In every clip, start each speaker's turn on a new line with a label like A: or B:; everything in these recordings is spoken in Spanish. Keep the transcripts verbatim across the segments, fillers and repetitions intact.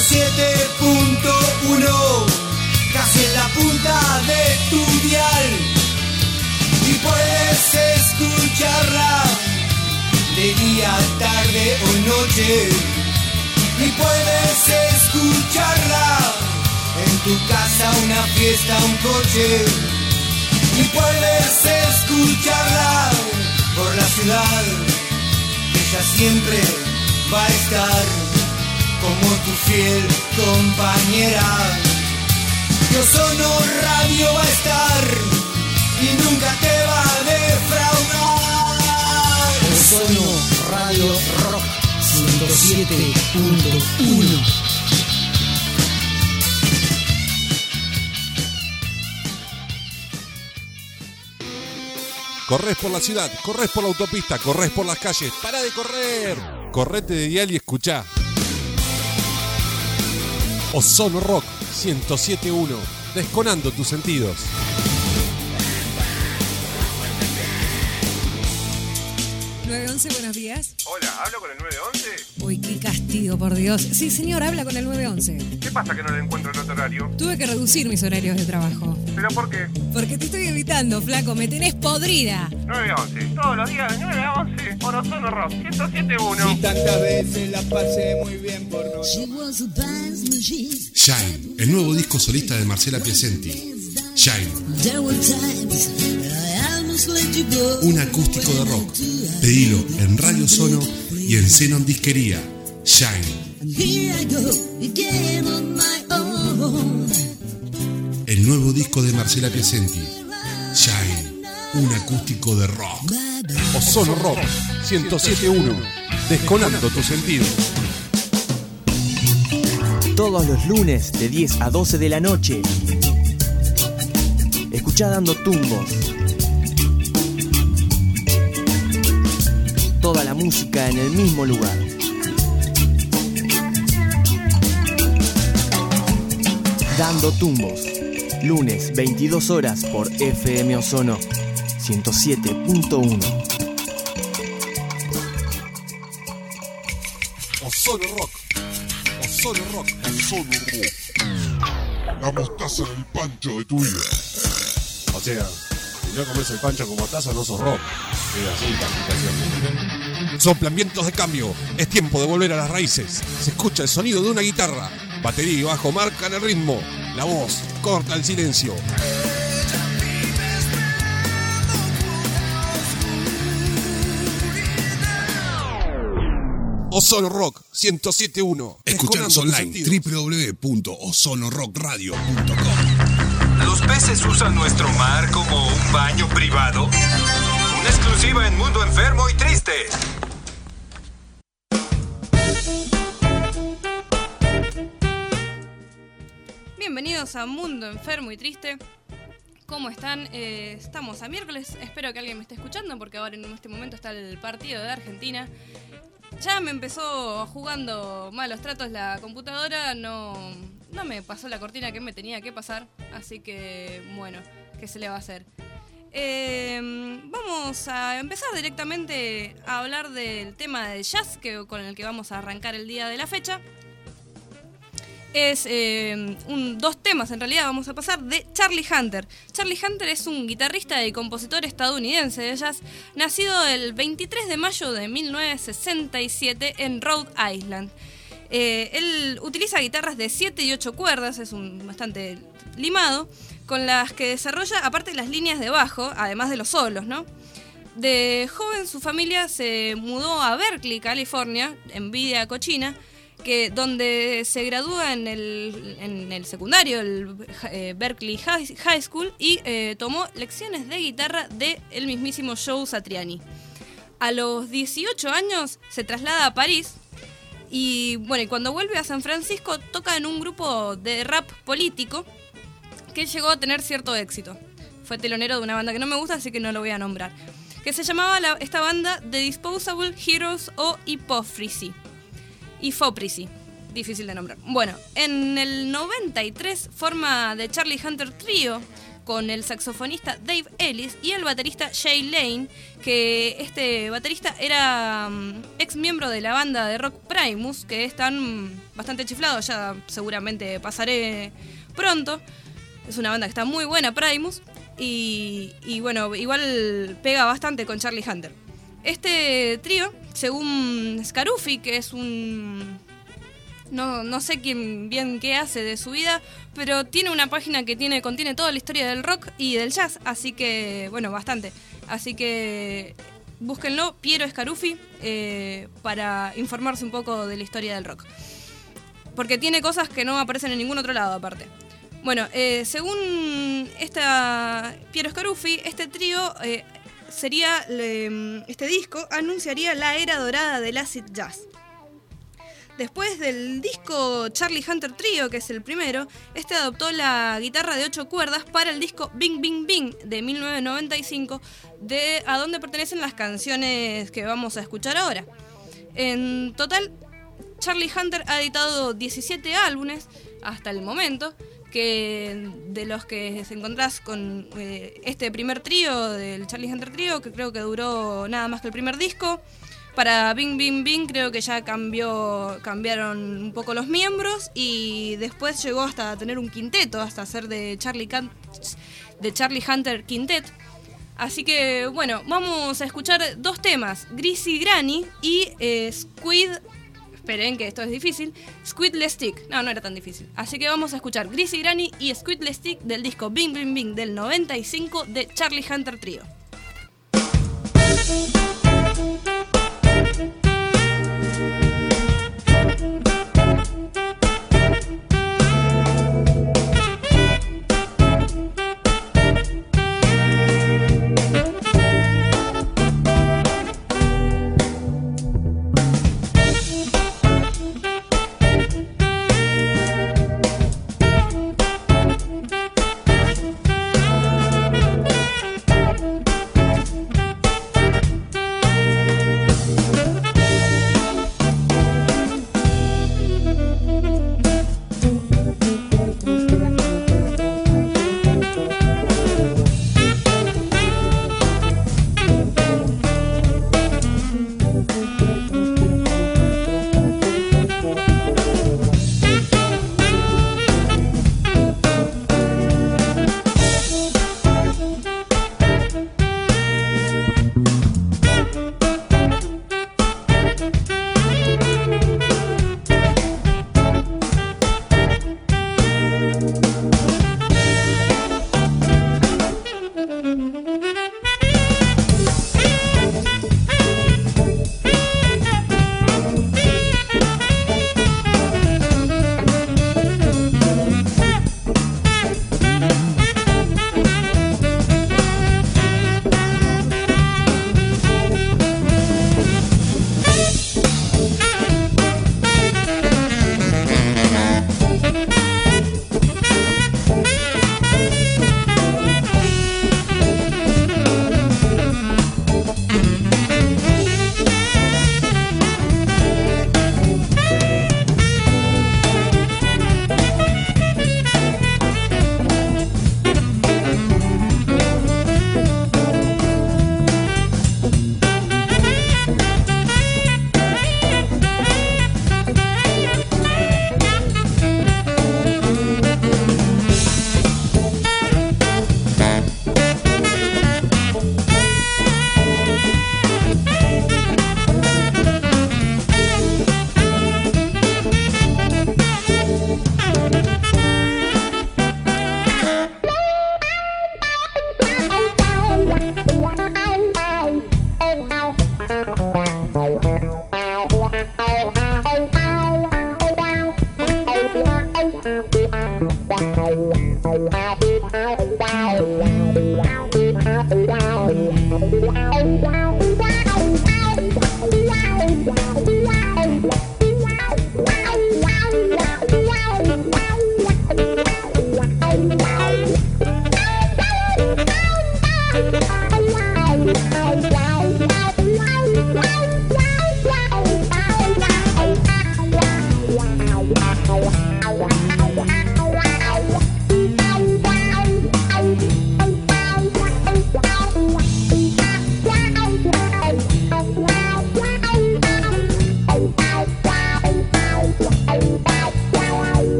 A: siete punto uno, casi en la punta de tu dial. Y puedes escucharla de día, tarde o noche. Y puedes escucharla en tu casa, una fiesta, un coche. Y puedes escucharla por la ciudad. Ella siempre va a estar como tu fiel compañera. Y Ozono Radio va a estar y nunca te va a defraudar.
B: Ozono Radio Rock ciento siete punto uno.
C: Corres por la ciudad, corres por la autopista, corres por las calles. ¡Para de correr! Correte de dial y escuchá. Ozono Rock ciento siete punto uno. Desconando tus sentidos.
D: nueve once, buenos días.
E: Hola, ¿hablo con el nueve once?
D: Uy, qué castigo, por Dios. Sí, señor, habla con el nueve once.
E: ¿Qué pasa que no le encuentro en otro horario?
D: Tuve que reducir mis horarios de trabajo.
E: ¿Pero por qué?
D: Porque te estoy evitando, flaco, me tenés podrida.
E: nueve once, todos los días de nueve a once, por Ozono Rock ciento siete punto uno.
A: Y tantas veces la pasé muy bien por no.
F: Shine, el nuevo disco solista de Marcela Piacenti. Shine. Un acústico de rock. Pedilo en Radio Ozono y en Xenon Disquería. Shine. El nuevo disco de Marcela Piacenti. Shine. Un acústico de rock.
C: Ozono Rock ciento siete punto uno. Desconando tus sentidos.
G: Todos los lunes de diez a doce de la noche. Escuchá Dando Tumbos. Toda la música en el mismo lugar. Dando Tumbos. Lunes, veintidós horas por F M Ozono ciento siete punto uno.
C: Ozono Rock. Ozono Rock. Ozono Rock.
F: La mostaza del pancho de tu vida.
C: O sea, si no comes el pancho con mostaza no sos rock. Es así la explicación. Soplan vientos de cambio. Es tiempo de volver a las raíces. Se escucha el sonido de una guitarra. Batería y bajo marcan el ritmo. La voz corta el silencio. Ozono Rock ciento siete punto uno.
F: Escuchanos online w w w punto ozono rock radio punto com.
H: ¿Los peces usan nuestro mar como un baño privado? Una exclusiva en Mundo Enfermo y Triste.
I: Bienvenidos a Mundo Enfermo y Triste. ¿Cómo están? Eh, estamos a miércoles. Espero que alguien me esté escuchando porque ahora en este momento está el partido de Argentina. Ya me empezó jugando malos tratos la computadora. No, no me pasó la cortina que me tenía que pasar. Así que, bueno, ¿qué se le va a hacer? Eh, vamos a empezar directamente a hablar del tema del jazz que, con el que vamos a arrancar el día de la fecha. Es eh, un, dos temas en realidad vamos a pasar de Charlie Hunter. Charlie Hunter es un guitarrista y compositor estadounidense de jazz, nacido el veintitrés de mayo de mil novecientos sesenta y siete en Rhode Island. Eh, él utiliza guitarras de siete y ocho cuerdas, es un bastante limado, con las que desarrolla aparte las líneas de bajo, además de los solos, ¿no? De joven su familia se mudó a Berkeley, California, envidia cochina, que donde se gradúa en el, en el secundario, el eh, Berkeley High, High School, y eh, tomó lecciones de guitarra de el mismísimo Joe Satriani. A los dieciocho años se traslada a París y, bueno, y cuando vuelve a San Francisco toca en un grupo de rap político que llegó a tener cierto éxito. Fue telonero de una banda que no me gusta, así que no lo voy a nombrar, que se llamaba la, esta banda The Disposable Heroes o Hypocrisy. Hypocrisy, difícil de nombrar. Bueno, en el noventa y tres forma The Charlie Hunter Trio con el saxofonista Dave Ellis y el baterista Jay Lane, que este baterista era um, ex miembro de la banda de rock Primus, que están bastante chiflados, ya seguramente pasaré pronto. Es una banda que está muy buena, Primus, y, y bueno, igual pega bastante con Charlie Hunter. Este trío, según Scaruffi, que es un... No, no sé quién bien qué hace de su vida, pero tiene una página que tiene contiene toda la historia del rock y del jazz, así que, bueno, bastante. Así que búsquenlo, Piero Scaruffi, eh, para informarse un poco de la historia del rock. Porque tiene cosas que no aparecen en ningún otro lado, aparte. Bueno, eh, según esta Piero Scaruffi, este trío eh, sería, eh, este disco anunciaría la era dorada del acid jazz. Después del disco Charlie Hunter Trio, que es el primero, este adoptó la guitarra de ocho cuerdas para el disco Bing Bing Bing de mil novecientos noventa y cinco, de a donde pertenecen las canciones que vamos a escuchar ahora. En total, Charlie Hunter ha editado diecisiete álbumes hasta el momento, que de los que se encontrás con eh, este primer trío del Charlie Hunter Trio, que creo que duró nada más que el primer disco. Para Bing Bing Bing creo que ya cambió, cambiaron un poco los miembros y después llegó hasta tener un quinteto, hasta ser de Charlie, Can- de Charlie Hunter Quintet. Así que bueno, vamos a escuchar dos temas, Greasy Granny y eh, Squid... Esperen que esto es difícil. Squidless Stick. No, no era tan difícil. Así que vamos a escuchar Greasy Granny y Squidless Stick del disco Bing Bing Bing del noventa y cinco de Charlie Hunter Trio.
J: We'll be right back.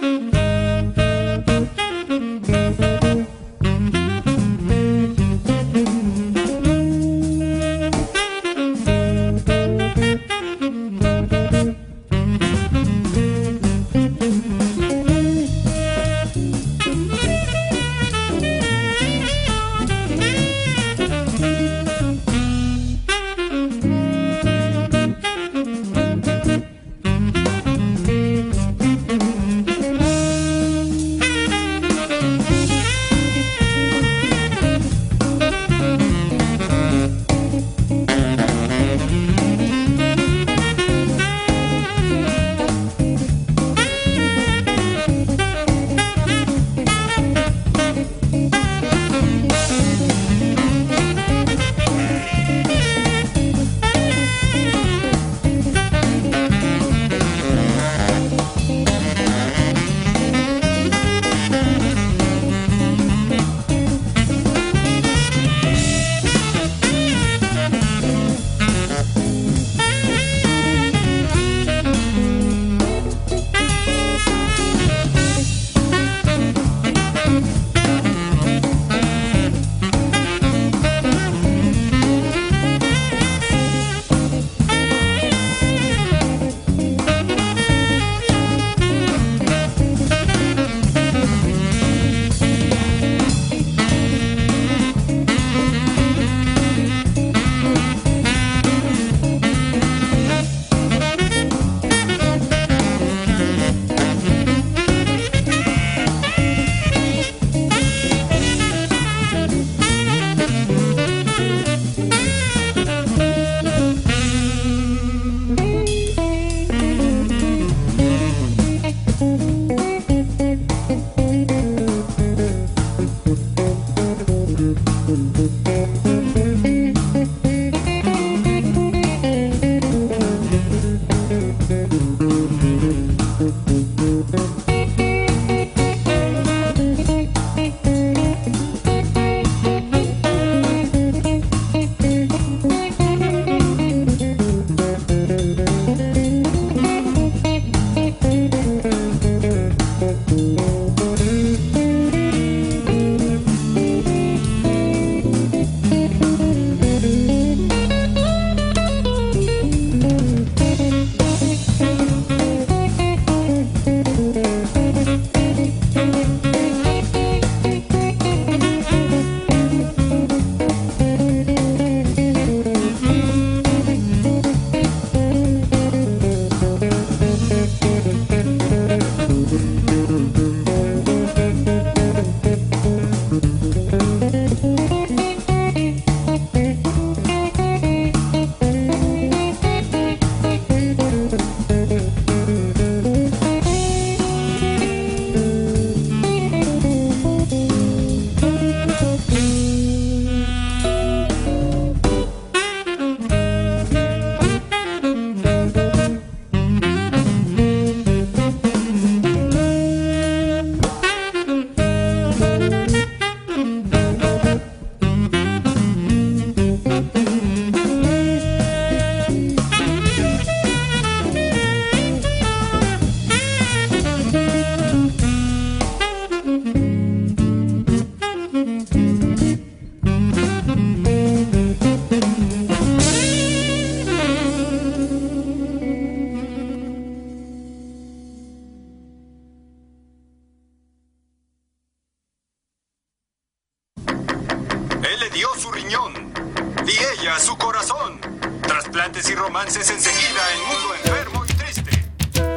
H: Trasplantes y romances enseguida en Mundo Enfermo y Triste.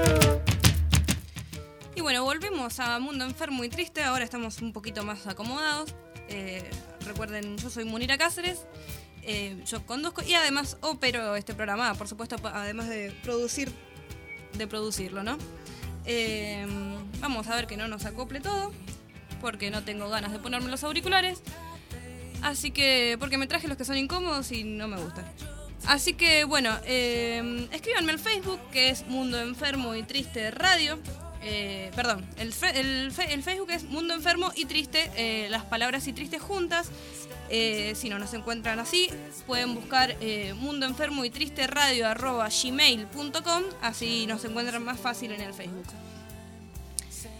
I: Y bueno, volvemos a Mundo Enfermo y Triste. Ahora estamos un poquito más acomodados. Eh, recuerden, yo soy Munira Cáceres. Eh, yo conduzco y además opero este programa, por supuesto, además de producir, de producirlo, ¿no? Eh, vamos a ver que no nos acople todo, porque no tengo ganas de ponerme los auriculares. Así que, porque me traje los que son incómodos y no me gustan. Así que, bueno, eh, escríbanme al Facebook, que es Mundo Enfermo y Triste Radio. Eh, perdón, el, fe, el, fe, el Facebook es Mundo Enfermo y Triste, eh, las palabras y tristes juntas. Eh, si no nos encuentran así, pueden buscar eh, Mundo Enfermo y Triste Radio arroba gmail punto com, así nos encuentran más fácil en el Facebook.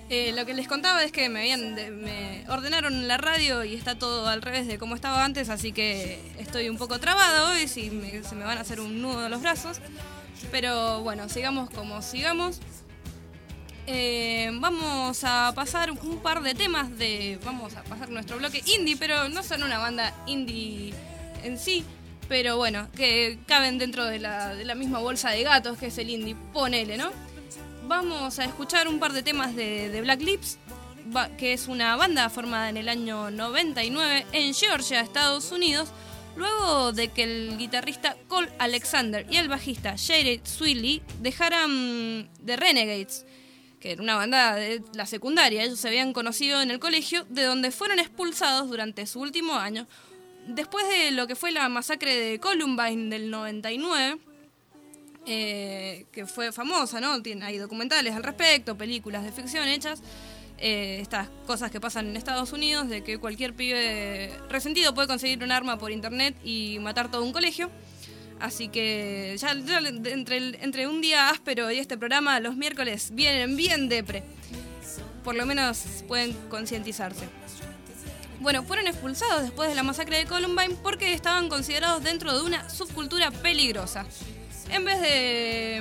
I: Eh, lo que les contaba es que me habían de, me ordenaron la radio y está todo al revés de como estaba antes, así que estoy un poco trabada hoy, si me, se me van a hacer un nudo en los brazos. Pero bueno, sigamos como sigamos. Eh, vamos a pasar un par de temas de... Vamos a pasar nuestro bloque indie, pero no son una banda indie en sí, pero bueno, que caben dentro de la, de la misma bolsa de gatos que es el indie, ponele, ¿no? Vamos a escuchar un par de temas de, de Black Lips, que es una banda formada en el año noventa y nueve en Georgia, Estados Unidos, luego de que el guitarrista Cole Alexander y el bajista Jared Swilly dejaran The Renegades, que era una banda de la secundaria. Ellos se habían conocido en el colegio, de donde fueron expulsados durante su último año, después de lo que fue la masacre de Columbine del noventa y nueve, eh, que fue famosa, ¿no? Tiene, hay documentales al respecto, películas de ficción hechas, eh, estas cosas que pasan en Estados Unidos, de que cualquier pibe resentido puede conseguir un arma por internet y matar todo un colegio. Así que ya, ya entre, el, entre un día áspero y este programa, los miércoles vienen bien depre. Por lo menos pueden concientizarse. Bueno, fueron expulsados después de la masacre de Columbine porque estaban considerados dentro de una subcultura peligrosa. En vez de...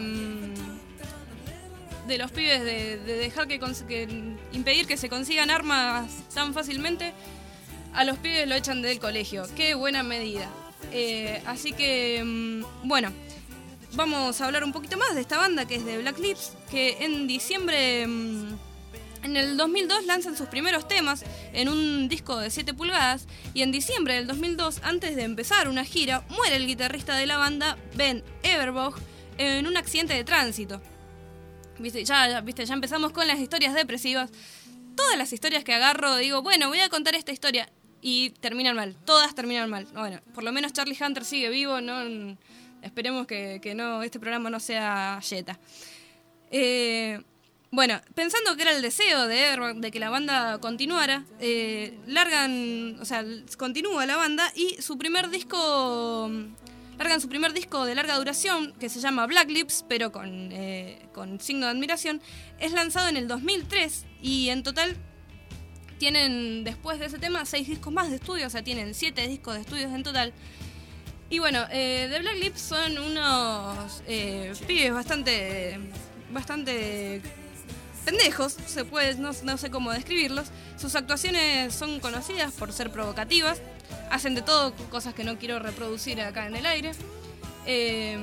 I: de los pibes de, de dejar que, que... impedir que se consigan armas tan fácilmente, a los pibes lo echan del colegio. ¡Qué buena medida! Eh, así que, bueno, vamos a hablar un poquito más de esta banda que es de Black Lips, que en diciembre, en el dos mil dos lanzan sus primeros temas en un disco de siete pulgadas, y en diciembre del dos mil dos, antes de empezar una gira, muere el guitarrista de la banda, Ben Everbog, en un accidente de tránsito. ¿Viste? Ya, ya, ¿viste? Ya empezamos con las historias depresivas. Todas las historias que agarro digo, bueno, voy a contar esta historia, y terminan mal, todas terminan mal. Bueno, por lo menos Charlie Hunter sigue vivo, no, esperemos que, que no, este programa no sea yeta. Eh, bueno, pensando que era el deseo de Everbog de que la banda continuara, eh, largan, o sea, continúa la banda y su primer disco, largan su primer disco de larga duración que se llama Black Lips, pero con, eh, con signo de admiración, es lanzado en el dos mil tres y en total tienen, después de ese tema, seis discos más de estudio, o sea, tienen siete discos de estudios en total. Y bueno, eh, The Black Lips son unos eh, pibes bastante, bastante pendejos, se puede, no, no sé cómo describirlos. Sus actuaciones son conocidas por ser provocativas, hacen de todo, cosas que no quiero reproducir acá en el aire. Eh,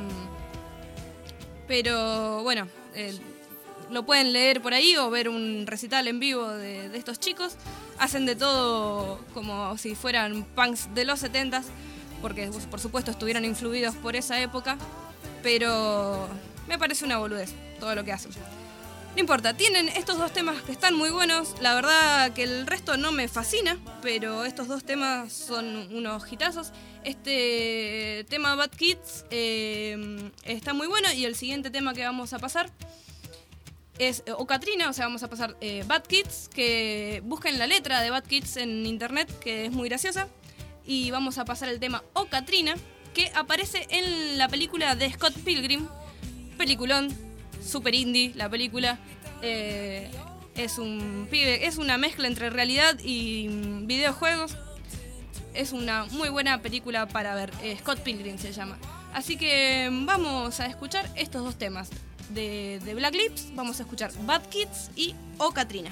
I: pero bueno, eh, lo pueden leer por ahí o ver un recital en vivo de, de estos chicos. Hacen de todo como si fueran punks de los setentas, porque por supuesto estuvieron influidos por esa época, pero me parece una boludez todo lo que hacen. No importa, tienen estos dos temas que están muy buenos. La verdad que el resto no me fascina, pero estos dos temas son unos hitazos. Este tema Bad Kids eh, está muy bueno, y el siguiente tema que vamos a pasar es O Katrina, o sea, vamos a pasar eh, Bad Kids, que busquen la letra de Bad Kids en internet, que es muy graciosa. Y vamos a pasar el tema O Katrina, que aparece en la película de Scott Pilgrim, peliculón, super indie la película. Eh, es un pibe, es una mezcla entre realidad y videojuegos. Es una muy buena película para ver. eh, Scott Pilgrim se llama. Así que vamos a escuchar estos dos temas de, de Black Lips. Vamos a escuchar Bad Kids y O Katrina.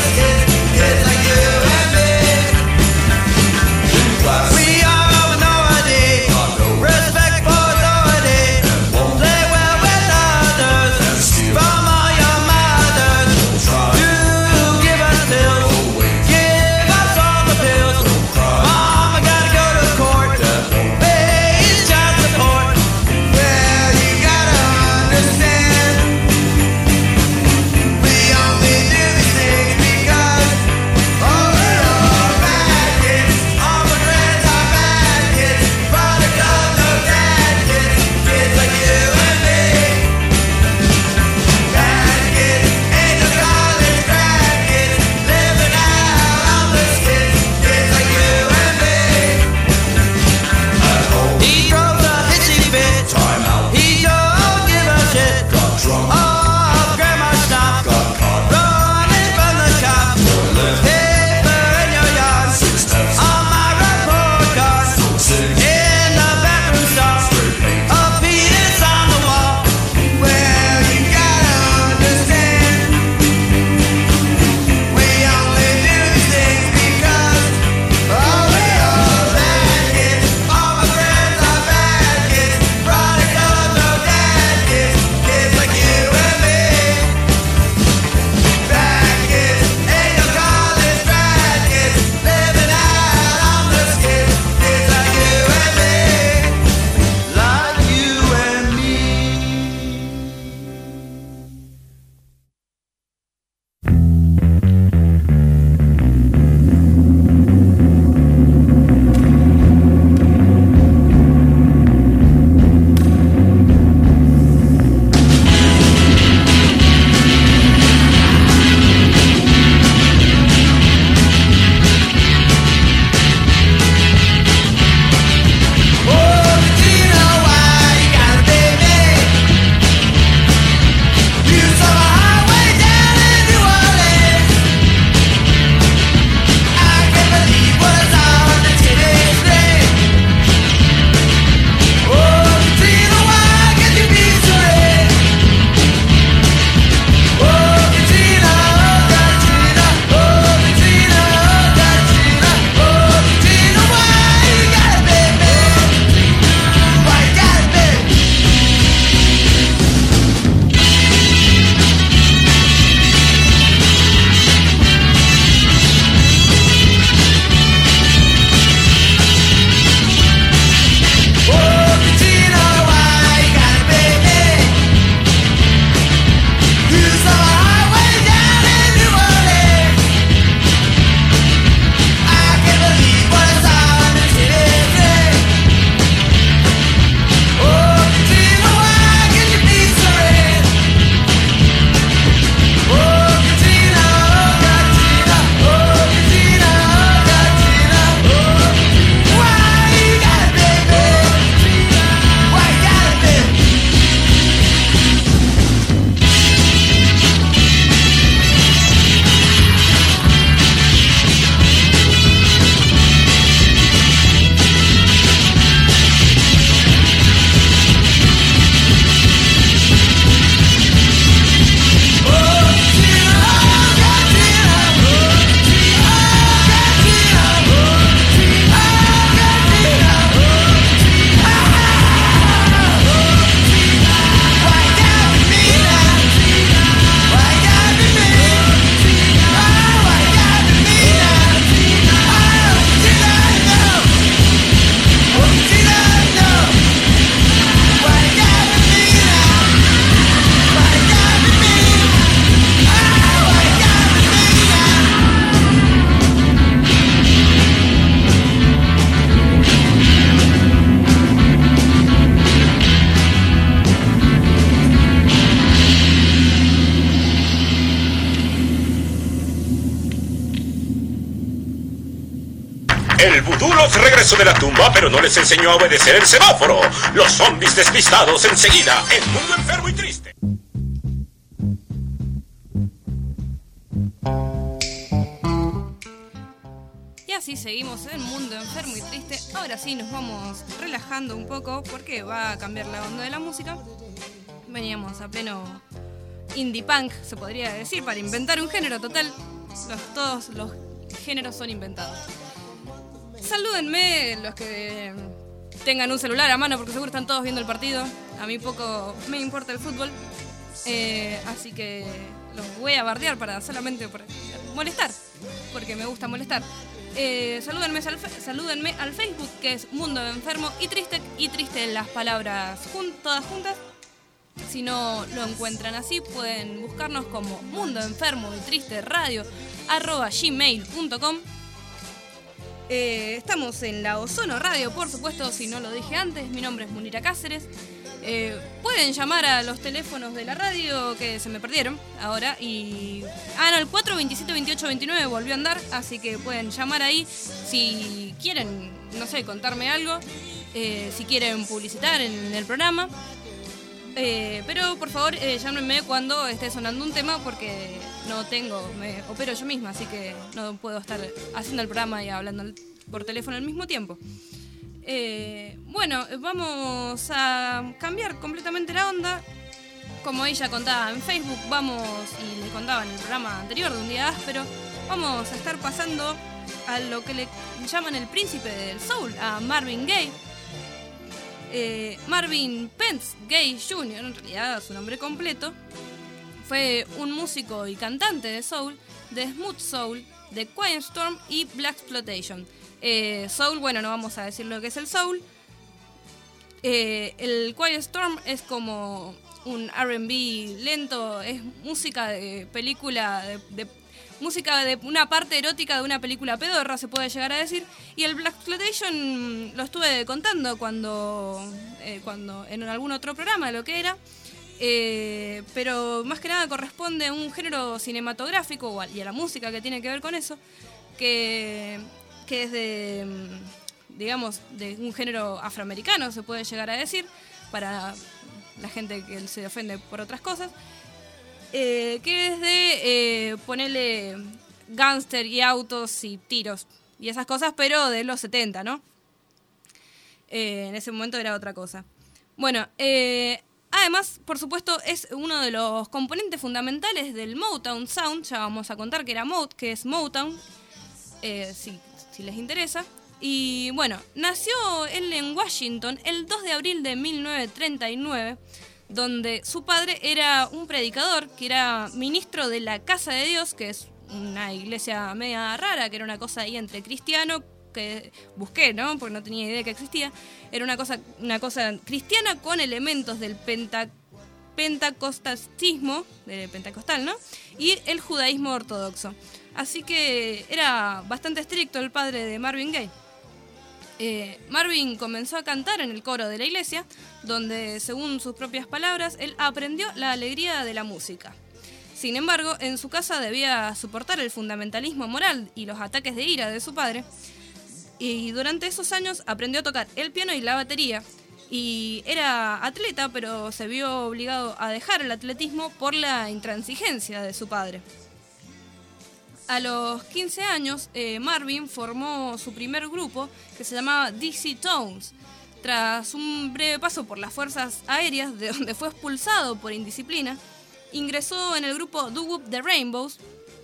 A: We all know
J: El vudú los regresó de la tumba, pero no les enseñó a obedecer el semáforo. Los zombies despistados enseguida en Mundo Enfermo y Triste.
I: Y así seguimos en Mundo Enfermo y Triste. Ahora sí nos vamos relajando un poco porque va a cambiar la onda de la música. Veníamos a pleno indie punk, se podría decir, para inventar un género total. Los, todos los géneros son inventados. Salúdenme los que tengan un celular a mano porque seguro están todos viendo el partido. A mí poco me importa el fútbol. Eh, así que los voy a bardear para solamente por molestar, porque me gusta molestar. Eh, salúdenme, al fe- salúdenme al Facebook, que es Mundo Enfermo y Triste, y Triste las palabras jun- todas juntas. Si no lo encuentran así, pueden buscarnos como Mundo Enfermo y Triste Radio arroba gmail punto com. Eh, estamos en la Ozono Radio, por supuesto, si no lo dije antes. Mi nombre es Munira Cáceres. Eh, pueden llamar a los teléfonos de la radio que se me perdieron ahora y... Ah, no, el cuatro veintisiete veintiocho veintinueve volvió a andar, así que pueden llamar ahí si quieren, no sé, contarme algo, eh, si quieren publicitar en el programa. Eh, pero por favor, eh, llámenme cuando esté sonando un tema porque no tengo, me opero yo misma, así que no puedo estar haciendo el programa y hablando por teléfono al mismo tiempo. Eh, bueno, vamos a cambiar completamente la onda. Como ella contaba en Facebook, vamos, y le contaba en el programa anterior de Un Día Áspero, vamos a estar pasando a lo que le llaman el príncipe del soul, a Marvin Gaye. Eh, Marvin Pentz Gaye junior, en realidad su nombre completo, fue un músico y cantante de soul, de smooth soul, de Quiet Storm y Blaxploitation. Eh, soul, bueno, no vamos a decir lo que es el soul. Eh, el Quiet Storm es como un R and B lento, es música de película, de, de música de una parte erótica de una película pedorra, se puede llegar a decir. Y el Blaxploitation lo estuve contando cuando, eh, cuando en algún otro programa, lo que era. Eh, pero más que nada corresponde a un género cinematográfico y a la música que tiene que ver con eso, que... que es de, digamos, de un género afroamericano, se puede llegar a decir, para la gente que se ofende por otras cosas, eh, que es de eh, ponerle gángster y autos y tiros y esas cosas, pero de los setenta, ¿no? Eh, en ese momento era otra cosa. Bueno, eh, además, por supuesto, es uno de los componentes fundamentales del Motown Sound, ya vamos a contar que era Mo- que es Motown, eh, sí, si les interesa. Y bueno, nació él en Washington el dos de abril de mil novecientos treinta y nueve, donde su padre era un predicador, que era ministro de la Casa de Dios, que es una iglesia media rara, que era una cosa ahí entre cristiano, que busqué, ¿no? Porque no tenía idea que existía. Era una cosa, una cosa cristiana con elementos del penta, pentecostalismo, del pentecostal, ¿no? Y el judaísmo ortodoxo. Así que era bastante estricto el padre de Marvin Gaye. Eh, Marvin comenzó a cantar en el coro de la iglesia, donde, según sus propias palabras, él aprendió la alegría de la música. Sin embargo, en su casa debía soportar el fundamentalismo moral y los ataques de ira de su padre, y durante esos años aprendió a tocar el piano y la batería, y era atleta, pero se vio obligado a dejar el atletismo por la intransigencia de su padre. A los quince años, eh, Marvin formó su primer grupo, que se llamaba Dixie Tones. Tras un breve paso por las fuerzas aéreas, de donde fue expulsado por indisciplina, ingresó en el grupo Doo Wop The Rainbows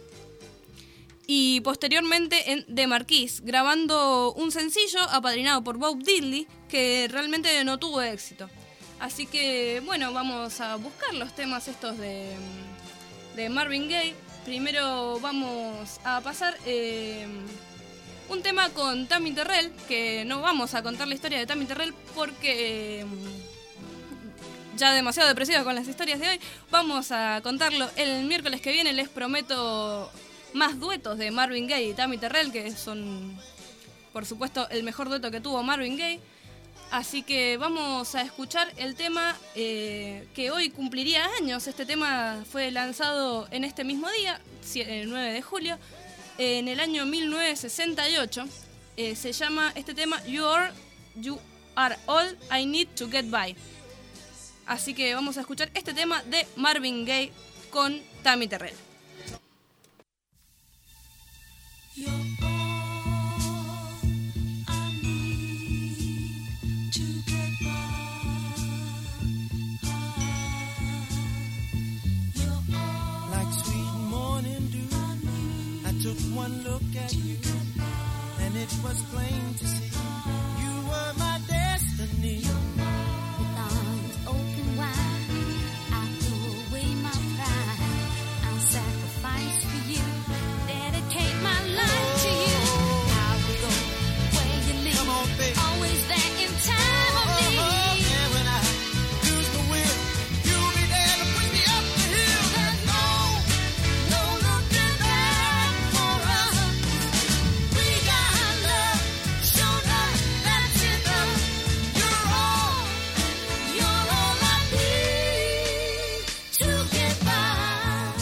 I: y posteriormente en The Marquis, grabando un sencillo apadrinado por Bob Diddley, que realmente no tuvo éxito. Así que, bueno, vamos a buscar los temas estos de, de Marvin Gaye. Primero vamos a pasar eh, un tema con Tammy Terrell, que no vamos a contar la historia de Tammy Terrell porque eh, ya demasiado depresiva con las historias de hoy. Vamos a contarlo el miércoles que viene. Les prometo más duetos de Marvin Gaye y Tammy Terrell, que son, por supuesto, el mejor dueto que tuvo Marvin Gaye. Así que vamos a escuchar el tema eh, que hoy cumpliría años. Este tema fue lanzado en este mismo día, el nueve de julio, en el año mil novecientos sesenta y ocho. Eh, se llama este tema You Are, You Are All I Need to Get By. Así que vamos a escuchar este tema de Marvin Gaye con Tammy Terrell.
K: Took one look at you, and it was plain to see you were my destiny.
L: With arms open wide, I threw away my pride. I'll sacrifice for you, dedicate my life to you. I will go where you lead,
K: Come on, baby.
L: always there in time of need.
K: And when I lose the will, you'll be there to push me up the hill.
L: There's no, no looking back for us. We got love, show love, that's enough. You're all, you're all I need to get by.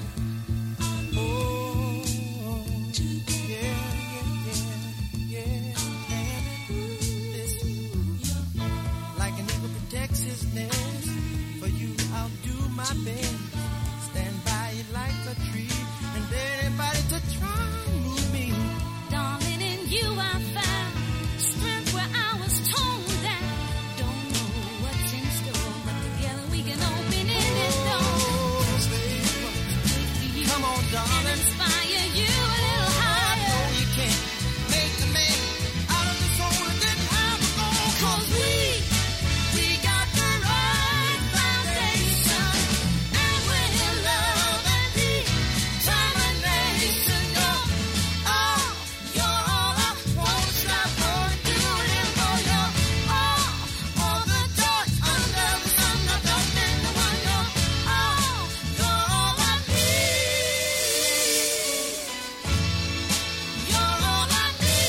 K: Oh, yeah, yeah, yeah, yeah. Listen, like an eagle protects his nest, for you I'll do my best. Stand by you like a tree, and dare anybody to try and move me.
L: Darling, in you I found strength where I was torn down. Don't know what's in store, but together we can open any door.
K: Oh, baby, come on,
L: And
K: darling.
L: inspire you a little higher.
K: No, you can't make the man out of the soul that didn't have a goal. 'Cause we, we got the right foundation, and we're love and determination. You're all, you're all I won't stop for doing for you. All, all the joy under the sun, I've done in the one. You're all, you're all I need. You're all I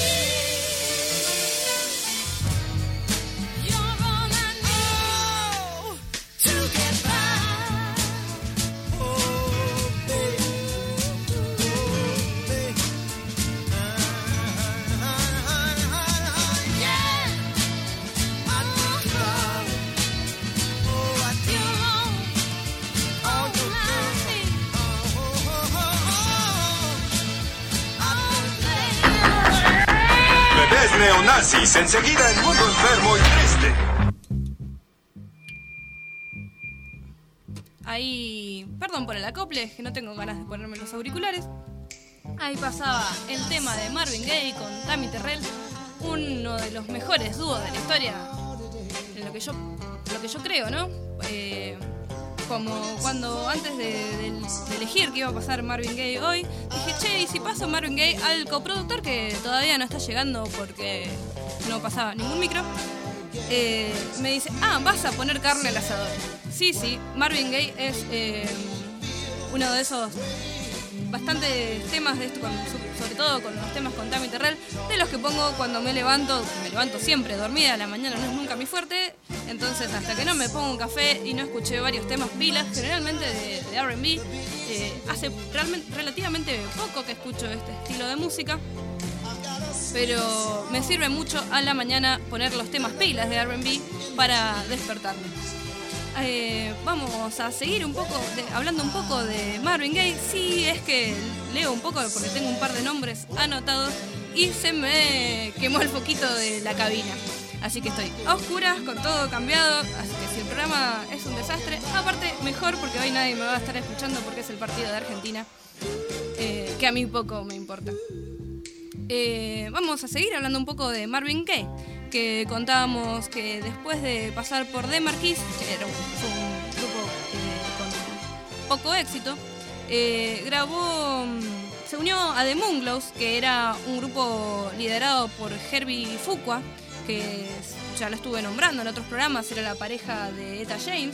K: need. You're all I need to get by. Oh, baby. Oh, baby. Yeah. I need you, darling. Oh, I need you. All your girl. Oh, oh, oh, oh. I need you.
H: Bebés neonazis, enseguida en Mundo Enfermo y Triste.
I: Ahí, perdón por el acople, es que no tengo ganas de ponerme los auriculares. Ahí pasaba el tema de Marvin Gaye con Tammy Terrell, uno de los mejores dúos de la historia, en lo que yo, lo que yo creo, ¿no? Eh, como cuando antes de, de- de elegir que iba a pasar Marvin Gaye hoy, dije, che, ¿y si paso Marvin Gaye al coproductor que todavía no está llegando porque no pasaba ningún micro? Eh, me dice, ah, vas a poner carne al asador. Sí, sí, Marvin Gaye es eh, uno de esos bastantes temas de esto, con- sobre todo con los temas con Tammy Terrell, de los que pongo cuando me levanto, me levanto siempre dormida, la mañana no es nunca mi fuerte, entonces hasta que no me pongo un café y no escuché varios temas pilas, generalmente de, de R and B, eh, hace realmente, relativamente poco que escucho este estilo de música, pero me sirve mucho a la mañana poner los temas pilas de R and B para despertarme. Eh, vamos a seguir un poco de- hablando un poco de Marvin Gaye. Sí, es que leo un poco porque tengo un par de nombres anotados y se me quemó el foquito de la cabina. Así que estoy a oscuras, con todo cambiado. Así que si el programa es un desastre, aparte mejor porque hoy nadie me va a estar escuchando porque es el partido de Argentina, eh, que a mí poco me importa. Eh, vamos a seguir hablando un poco de Marvin Gaye, que contábamos que después de pasar por The Marquis, que era un, fue un grupo eh, con poco éxito, eh, grabó, mm, se unió a The Moonglows, que era un grupo liderado por Herbie Fuqua, que ya lo estuve nombrando en otros programas, era la pareja de Etta James,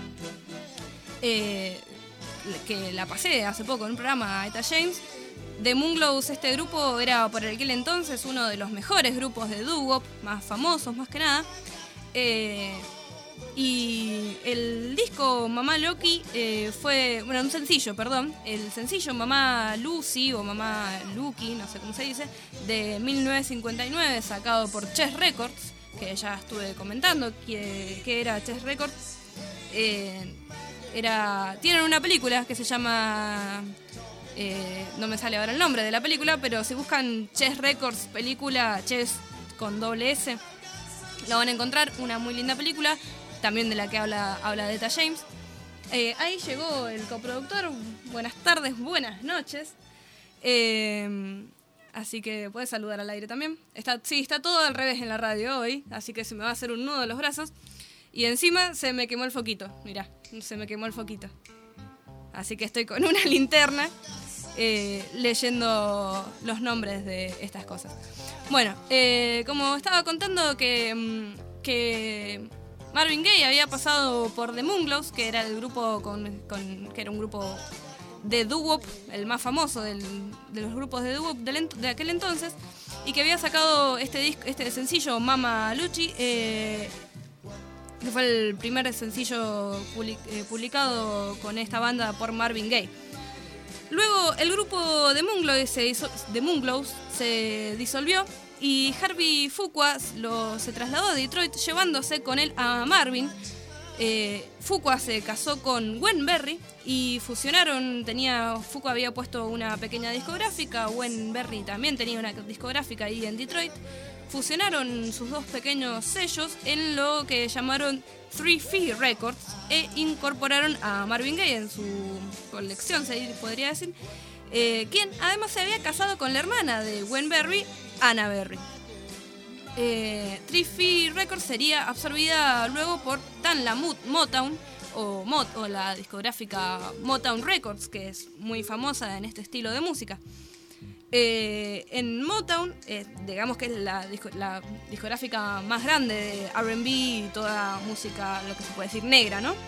I: eh, que la pasé hace poco en un programa a Etta James. The Moonglows, este grupo era por aquel entonces uno de los mejores grupos de doo-wop, más famosos más que nada. Eh, Y el disco Mamá Loki eh, fue, bueno, un sencillo, perdón, el sencillo Mamá Lucy o Mamá Lucky, no sé cómo se dice, de mil novecientos cincuenta y nueve, sacado por Chess Records, que ya estuve comentando que, que era Chess Records. Eh, era, tienen una película que se llama, eh, no me sale ahora el nombre de la película, pero si buscan Chess Records película, Chess con doble S, la van a encontrar, una muy linda película, también de la que habla, habla Detta James. Eh, ahí llegó el coproductor. Buenas tardes, buenas noches. Eh, así que puedes saludar al aire también. Está, sí, está todo al revés en la radio hoy, así que se me va a hacer un nudo en los brazos. Y encima se me quemó el foquito. Mirá, se me quemó el foquito. Así que estoy con una linterna eh, leyendo los nombres de estas cosas. Bueno, eh, como estaba contando que... que Marvin Gaye había pasado por The Moonglows, que era el grupo con, con que era un grupo de doo-wop, el más famoso del, de los grupos de doo-wop de, de aquel entonces, y que había sacado este disco, este sencillo Mama Lucy, eh, que fue el primer sencillo public, eh, publicado con esta banda por Marvin Gaye. Luego el grupo de Moonglows se, hizo, de Moonglows se disolvió. Y Herbie Fuqua lo, se trasladó a Detroit llevándose con él a Marvin. Eh, Fuqua se casó con Gwen Berry y fusionaron. Tenía, Fuqua había puesto una pequeña discográfica, Gwen Berry también tenía una discográfica ahí en Detroit. Fusionaron sus dos pequeños sellos en lo que llamaron Three Fee Records e incorporaron a Marvin Gaye en su colección, se podría decir. Eh, quien además se había casado con la hermana de Gwen Berry, Anna Berry. Eh, Three Fee Records sería absorbida luego por Tanla Motown o, Mot, o la discográfica Motown Records, que es muy famosa en este estilo de música. Eh, en Motown, eh, digamos que es la, disco, la discográfica más grande de R and B y toda música, lo que se puede decir, negra, ¿no?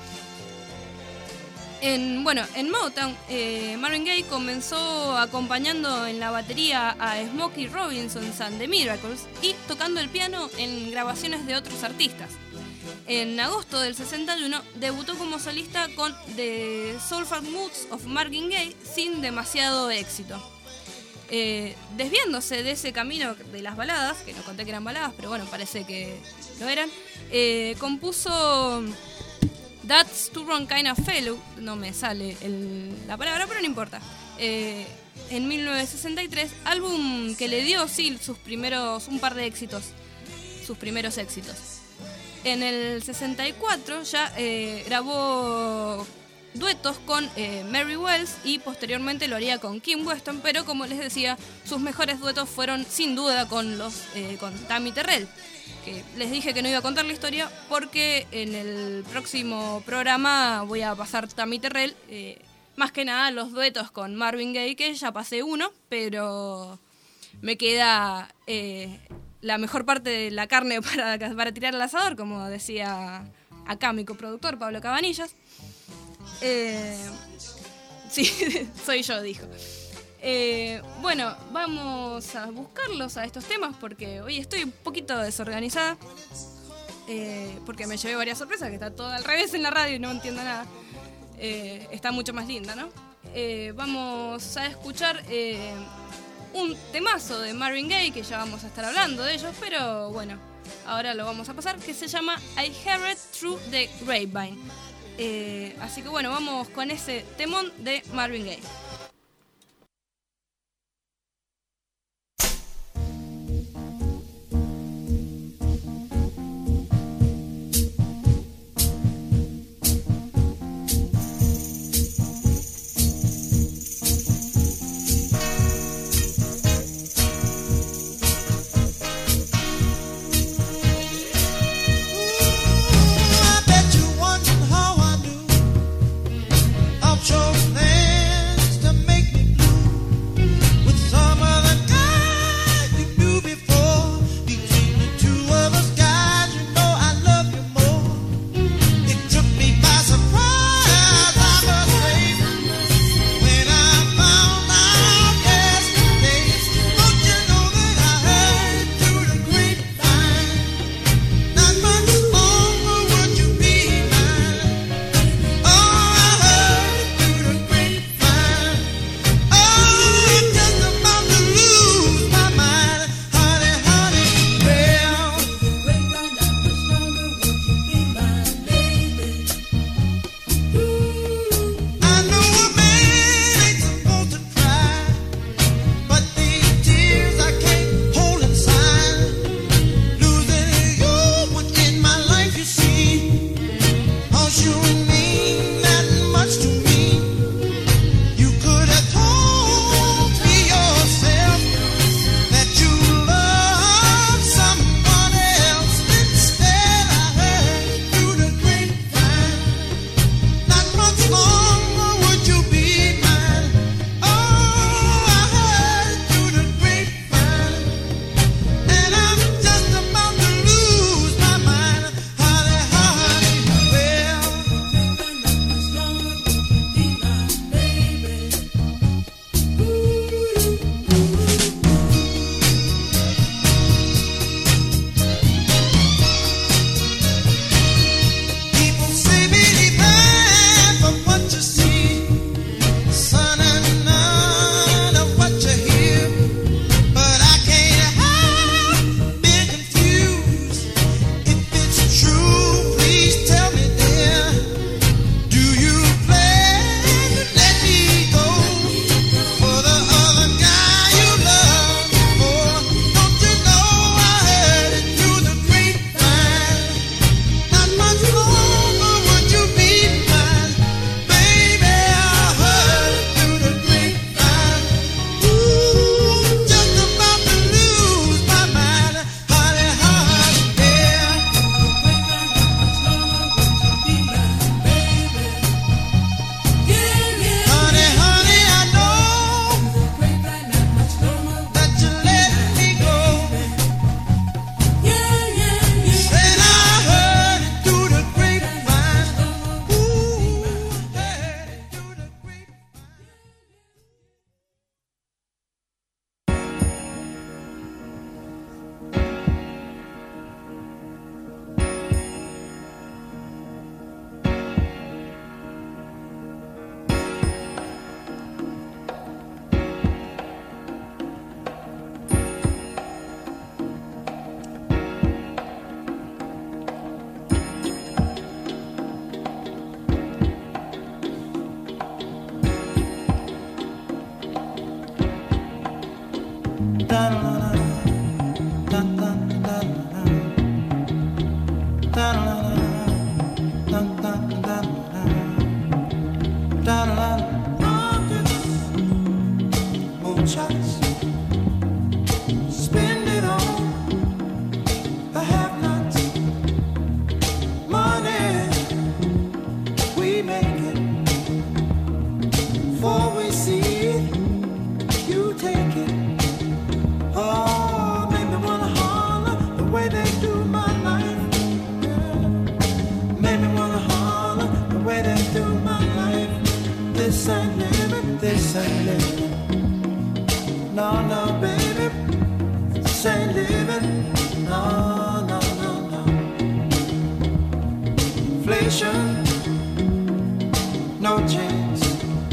I: En, bueno, en Motown, eh, Marvin Gaye comenzó acompañando en la batería a Smokey Robinson and the Miracles y tocando el piano en grabaciones de otros artistas. En agosto del sesenta y uno debutó como solista con The Soulful Moods of Marvin Gaye sin demasiado éxito. Eh, desviándose de ese camino de las baladas, que no conté que eran baladas, pero bueno, parece que lo eran, eh, compuso That's Too Wrong Kind of Fellow, no me sale el, la palabra, pero no importa. Eh, en mil novecientos sesenta y tres, álbum que le dio, sí, sus primeros, un par de éxitos, sus primeros éxitos. En el sesenta y cuatro ya eh, grabó duetos con eh, Mary Wells y posteriormente lo haría con Kim Weston, pero como les decía, sus mejores duetos fueron sin duda con, los, eh, con Tammy Terrell. Que les dije que no iba a contar la historia porque en el próximo programa voy a pasar Tammy Terrell, eh, más que nada los duetos con Marvin Gaye, que ya pasé uno, pero me queda eh, la mejor parte de la carne para, para tirar al asador, como decía acá mi coproductor Pablo Cabanillas. Eh, sí, soy yo, dijo. Eh, bueno, vamos a buscarlos a estos temas porque hoy estoy un poquito desorganizada, eh, porque me llevé varias sorpresas, que está todo al revés en la radio y no entiendo nada. Eh, está mucho más linda, ¿no? Eh, vamos a escuchar eh, un temazo de Marvin Gaye, que ya vamos a estar hablando de ellos, pero bueno, ahora lo vamos a pasar, que se llama I Heard It Through the Grapevine. Eh, así que bueno, vamos con ese temón de Marvin Gaye.
K: Your hands No, no, no, no. Inflation, no chance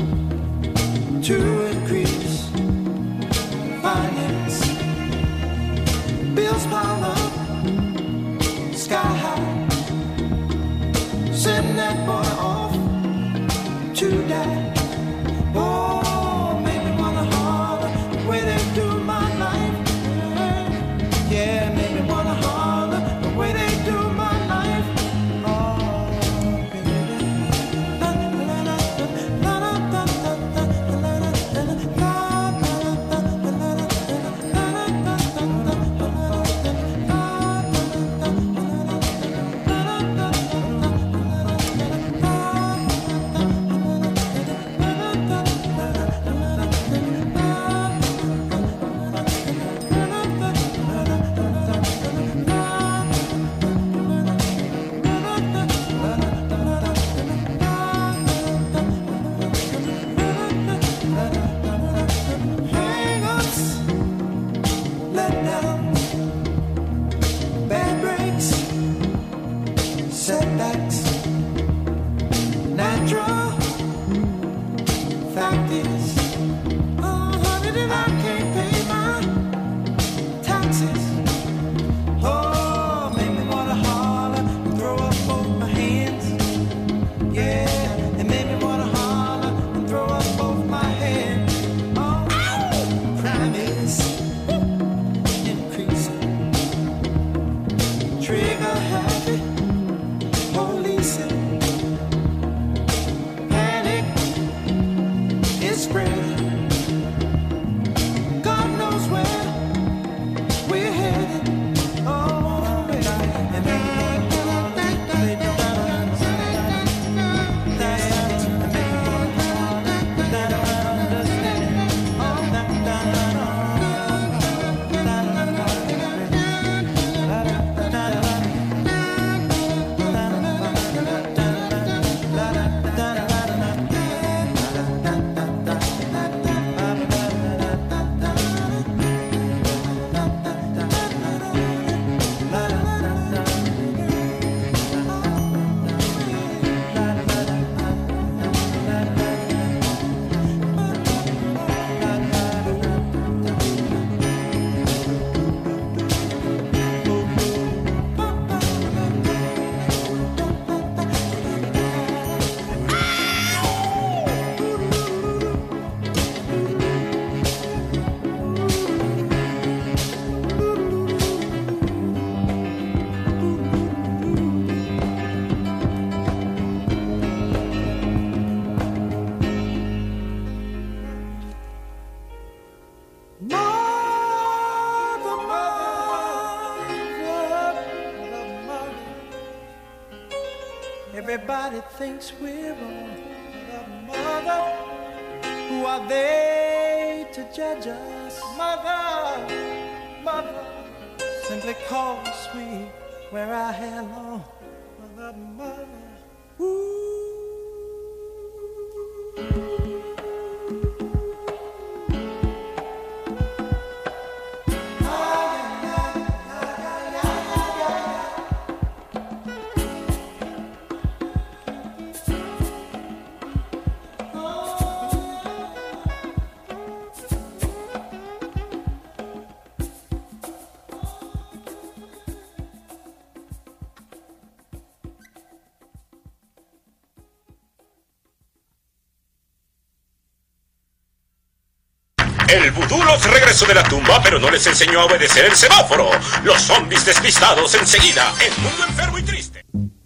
K: to increase finance. Bills pile up, sky high. Send that boy off to die. Oh, make me wanna holler the way they do my life. Yeah, make me wanna holler the way they do my life. Oh, baby. La, la, la, la, la, la, la, la, hang-ups, letdowns, bad breaks, setbacks, natural. Fact is, oh, honey, I can't pay my taxes. Oh, make me wanna holler and throw up both my hands. Yeah, it made me wanna holler and throw up both my hands. Oh, crime is increasing. Trigger happy, policing. Panic is spreading. God knows where we're headed. Oh, and everybody thinks we're wrong. Mother, who are they to judge us? Mother, mother, simply cause we wear our hair long. Mother, mother, ooh.
J: El vudú los regresó de la tumba, pero no les enseñó a obedecer el semáforo. Los zombies despistados enseguida en Mundo Enfermo y Triste.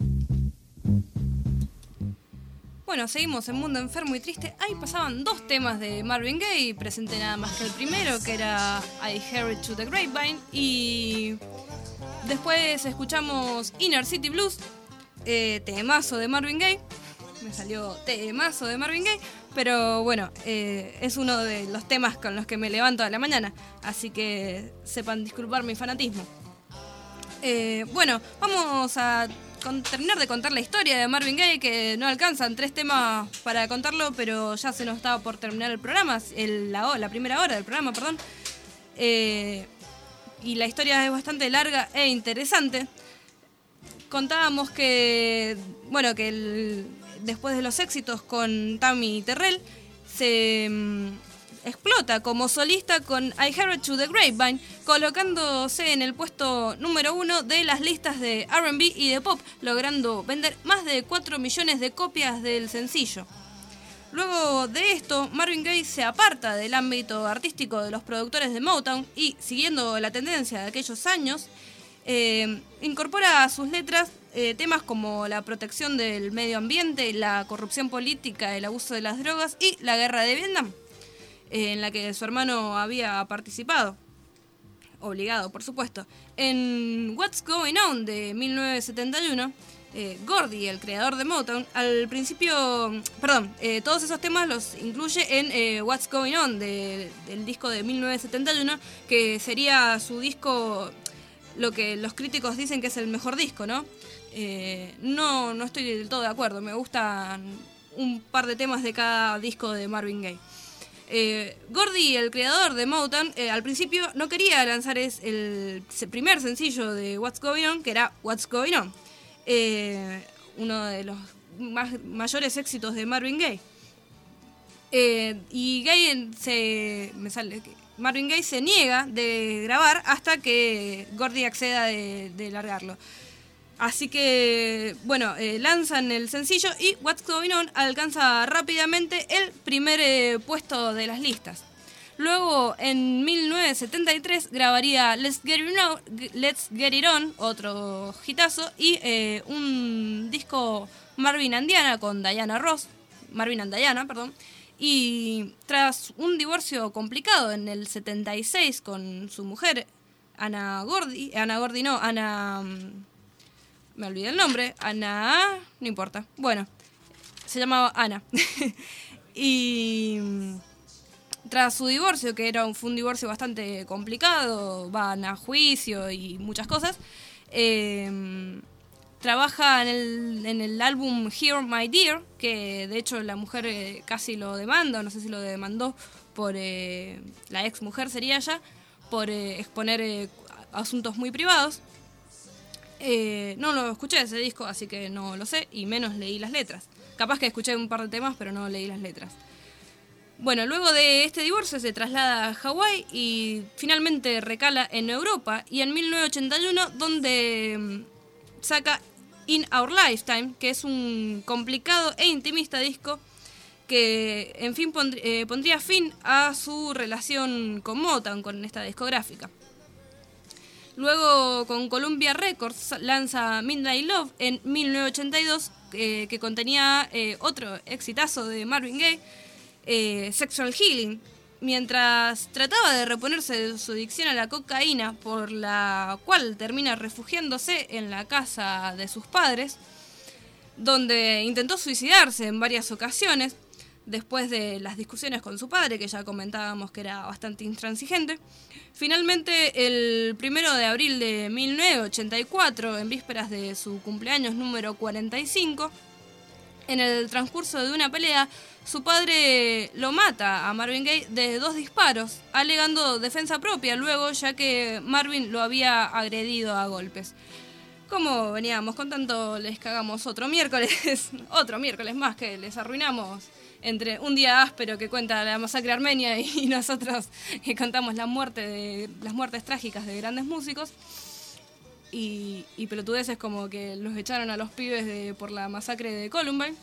I: Bueno, seguimos en Mundo Enfermo y Triste. Ahí pasaban dos temas de Marvin Gaye. Presenté nada más que el primero, que era I Heard It to the Grapevine. Y después escuchamos Inner City Blues, eh, temazo de Marvin Gaye. Me salió temazo de Marvin Gaye. Pero bueno, eh, es uno de los temas con los que me levanto a la mañana. Así que sepan disculpar mi fanatismo. Eh, bueno, vamos a con, terminar de contar la historia de Marvin Gaye, que no alcanzan tres temas para contarlo, pero ya se nos estaba por terminar el programa, el, la, la primera hora del programa, perdón. Eh, y la historia es bastante larga e interesante. Contábamos que, bueno, que el, después de los éxitos con Tammy Terrell, se mm, explota como solista con I Heard It to the Grapevine, colocándose en el puesto número uno de las listas de R and B y de pop, logrando vender más de cuatro millones de copias del sencillo. Luego de esto, Marvin Gaye se aparta del ámbito artístico de los productores de Motown y, siguiendo la tendencia de aquellos años, eh, incorpora a sus letras eh, temas como la protección del medio ambiente, la corrupción política, el abuso de las drogas y la guerra de Vietnam, eh, en la que su hermano había participado, obligado por supuesto. En What's Going On de mil novecientos setenta y uno, Eh, Gordy, el creador de Motown, al principio, perdón, eh, todos esos temas los incluye en eh, What's Going On, de, del disco de mil novecientos setenta y uno, que sería su disco, lo que los críticos dicen que es el mejor disco, ¿no? Eh, no, no estoy del todo de acuerdo, me gustan un par de temas de cada disco de Marvin Gaye. Eh, Gordy, el creador de Motown, eh, al principio no quería lanzar es el, el primer sencillo de What's Going On, que era What's Going On. Eh, uno de los más, mayores éxitos de Marvin Gaye. Eh, y Gaye se, me sale, Marvin Gaye se niega de grabar hasta que Gordy acceda de, de largarlo. Así que, bueno, eh, lanzan el sencillo y What's Going On alcanza rápidamente el primer eh, puesto de las listas. Luego, en mil novecientos setenta y tres, grabaría Let's Get It On, Let's Get It On, otro hitazo, y eh, un disco Marvin and Diana con Diana Ross, Marvin and Diana, perdón. Y tras un divorcio complicado en el setenta y seis con su mujer, Ana Gordy, Ana Gordy no, Ana... me olvidé el nombre, Ana... no importa, bueno, se llamaba Ana. Y... tras su divorcio, que era un, fue un divorcio bastante complicado, van a juicio y muchas cosas, eh, trabaja en el, en el álbum Here My Dear, que de hecho la mujer eh, casi lo demanda, no sé si lo demandó por eh, la ex mujer sería ella, por eh, exponer eh, asuntos muy privados. Eh, no lo escuché ese disco, así que no lo sé, y menos leí las letras. Capaz que escuché un par de temas, pero no leí las letras. Bueno, luego de este divorcio se traslada a Hawái y finalmente recala en Europa, y en mil novecientos ochenta y uno, donde saca In Our Lifetime, que es un complicado e intimista disco que, en fin, pondr- eh, pondría fin a su relación con Motown, con esta discográfica. Luego, con Columbia Records, lanza Midnight Love en mil novecientos ochenta y dos, eh, que contenía eh, otro exitazo de Marvin Gaye, Eh, Sexual Healing, mientras trataba de reponerse de su adicción a la cocaína, por la cual termina refugiándose en la casa de sus padres, donde intentó suicidarse en varias ocasiones, después de las discusiones con su padre, que ya comentábamos que era bastante intransigente. Finalmente, el primero de abril de mil novecientos ochenta y cuatro, en vísperas de su cumpleaños número cuarenta y cinco, en el transcurso de una pelea, su padre lo mata a Marvin Gaye de dos disparos, alegando defensa propia luego, ya que Marvin lo había agredido a golpes. Como veníamos contando, les cagamos otro miércoles, otro miércoles más que les arruinamos, entre un día áspero que cuenta la masacre armenia y nosotros que contamos la muerte de, las muertes trágicas de grandes músicos. Y, y pelotudeces como que los echaron a los pibes de, por la masacre de Columbine.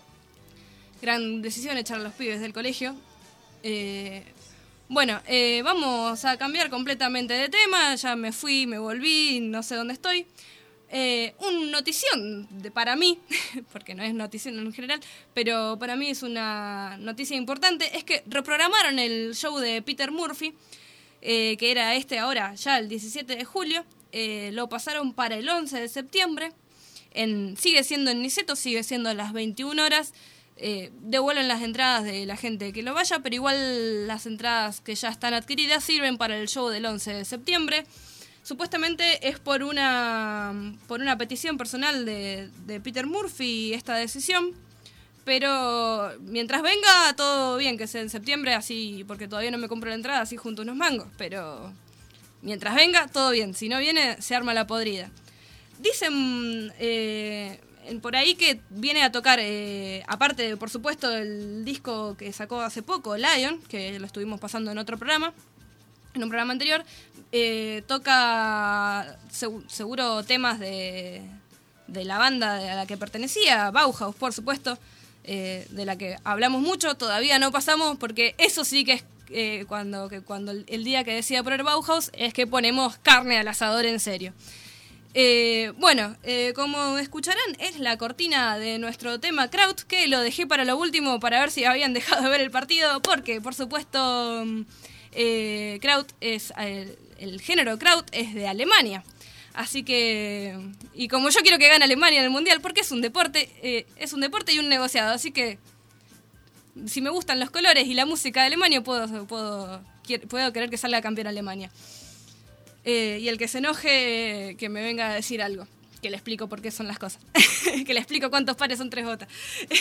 I: Gran decisión echar a los pibes del colegio. Eh, bueno, eh, vamos a cambiar completamente de tema. Ya me fui, me volví, no sé dónde estoy. Eh, un notición de, para mí, porque no es notición en general, pero para mí es una noticia importante, es que reprogramaron el show de Peter Murphy, eh, que era este ahora, ya el diecisiete de julio. Eh, lo pasaron para el once de septiembre. En, sigue siendo en Niceto, sigue siendo a las veintiuna horas. Eh, devuelven las entradas de la gente que lo vaya, pero igual las entradas que ya están adquiridas sirven para el show del once de septiembre. Supuestamente es por una por una petición personal de, de Peter Murphy esta decisión, pero mientras venga todo bien, que sea en septiembre, así, porque todavía no me compro la entrada, así junto unos mangos, pero Mientras venga, todo bien. Si no viene, se arma la podrida. Dicen eh, por ahí que viene a tocar, eh, aparte, por supuesto, del disco que sacó hace poco, Lion, que lo estuvimos pasando en otro programa, en un programa anterior, eh, toca seg- seguro temas de, de la banda a la que pertenecía, Bauhaus, por supuesto, eh, de la que hablamos mucho, todavía no pasamos, porque eso sí que es eh, cuando, que cuando el, el día que decida poner Bauhaus es que ponemos carne al asador en serio. Eh, bueno, eh, como escucharán, es la cortina de nuestro tema Kraut, que lo dejé para lo último para ver si habían dejado de ver el partido, porque, por supuesto, eh, Kraut es el, el género Kraut es de Alemania. Así que, y como yo quiero que gane Alemania en el Mundial, porque es un deporte, eh, es un deporte y un negociado, así que si me gustan los colores y la música de Alemania, puedo, puedo, puedo querer que salga campeón Alemania. Eh, y el que se enoje, que me venga a decir algo, que le explico por qué son las cosas, que le explico cuántos pares son tres gotas.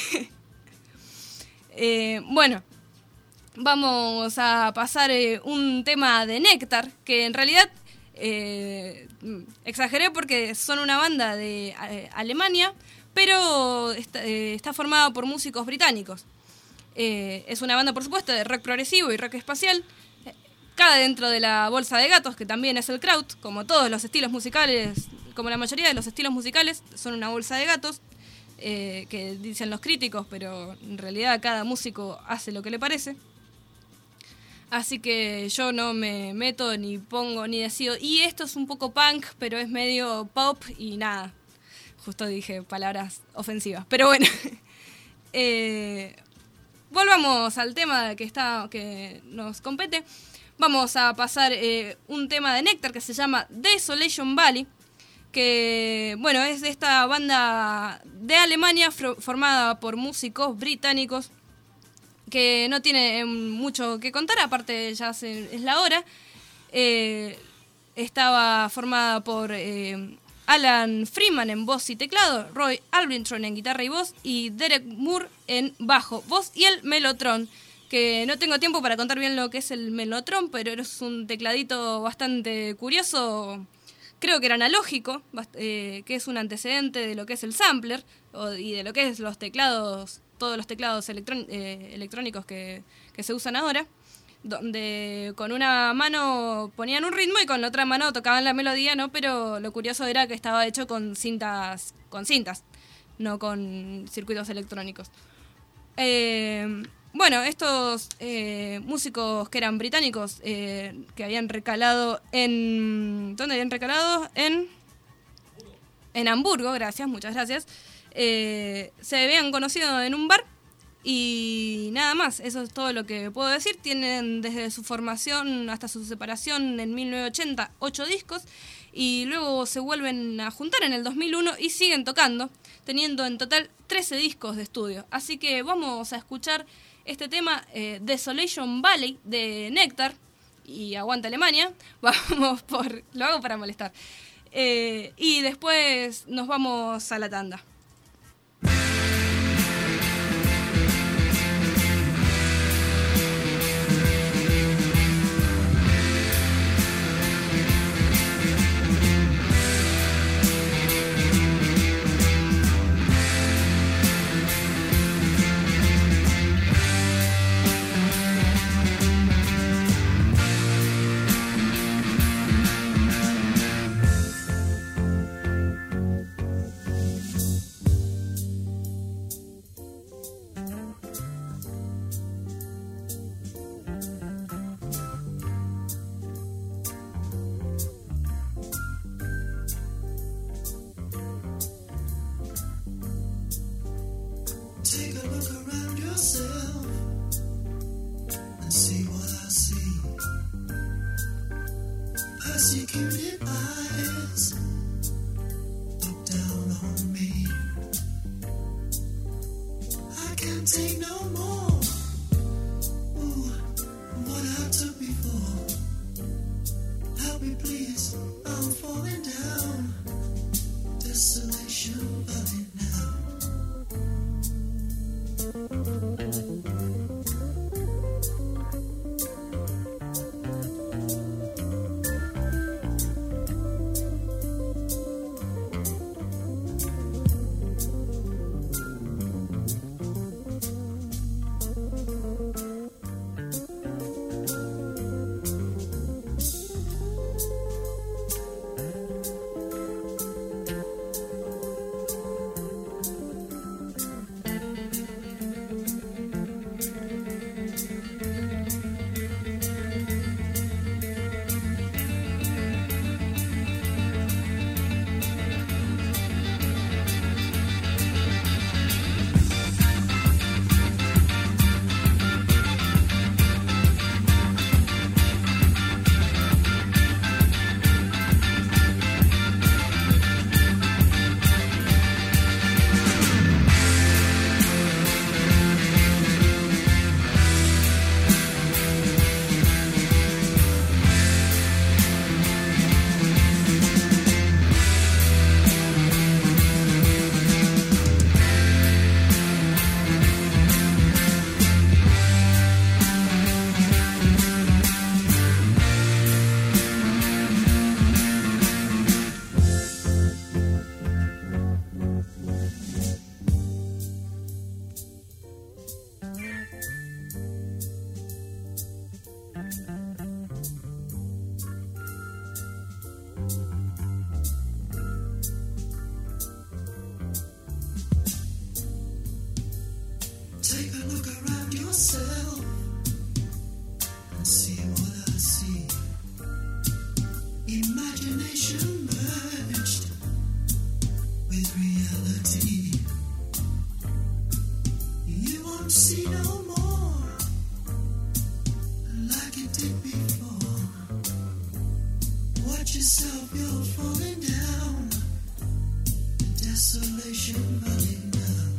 I: eh, bueno, vamos a pasar eh, un tema de Néctar, que en realidad eh, exageré porque son una banda de eh, Alemania, pero está, eh, está formada por músicos británicos. Eh, es una banda, por supuesto, de rock progresivo y rock espacial. Cae dentro de la bolsa de gatos, que también es el Kraut, como todos los estilos musicales, como la mayoría de los estilos musicales, son una bolsa de gatos, eh, que dicen los críticos, pero en realidad cada músico hace lo que le parece. Así que yo no me meto, ni pongo, ni decido, y esto es un poco punk, pero es medio pop y nada. Justo dije palabras ofensivas, pero bueno. eh, volvamos al tema que, está, que nos compete. Vamos a pasar eh, un tema de Néctar que se llama Desolation Valley, que bueno, es de esta banda de Alemania fro- formada por músicos británicos, que no tiene eh, mucho que contar, aparte ya se, es la hora. Eh, estaba formada por eh, Alan Freeman en voz y teclado, Roy Albritron en guitarra y voz, y Derek Moore en bajo, voz y el melotron, que no tengo tiempo para contar bien lo que es el melotron, pero es un tecladito bastante curioso, creo que era analógico, eh, que es un antecedente de lo que es el sampler o, y de lo que es los teclados, todos los teclados electrón, eh, electrónicos que, que se usan ahora, donde con una mano ponían un ritmo y con la otra mano tocaban la melodía, ¿no? Pero lo curioso era que estaba hecho con cintas, con cintas, no con circuitos electrónicos. Eh... Bueno, estos eh, músicos que eran británicos, eh, que habían recalado en... ¿Dónde habían recalado? En... En Hamburgo, gracias, muchas gracias. Eh, se habían conocido en un bar y nada más, eso es todo lo que puedo decir. Tienen desde su formación hasta su separación en mil novecientos ochenta ocho discos y luego se vuelven a juntar en el dos mil uno y siguen tocando, teniendo en total trece discos de estudio. Así que vamos a escuchar este tema, eh, Desolation Valley, de Néctar, y aguanta Alemania. Vamos por... Lo hago para molestar. Eh, y después nos vamos a la tanda.
K: Take a look around yourself and see what I see. Persecuted eyes look down on me. I can't take no more. Ooh, what I took before. Help me please, I'm falling down. Desolation Valley now. falling down, desolation running down.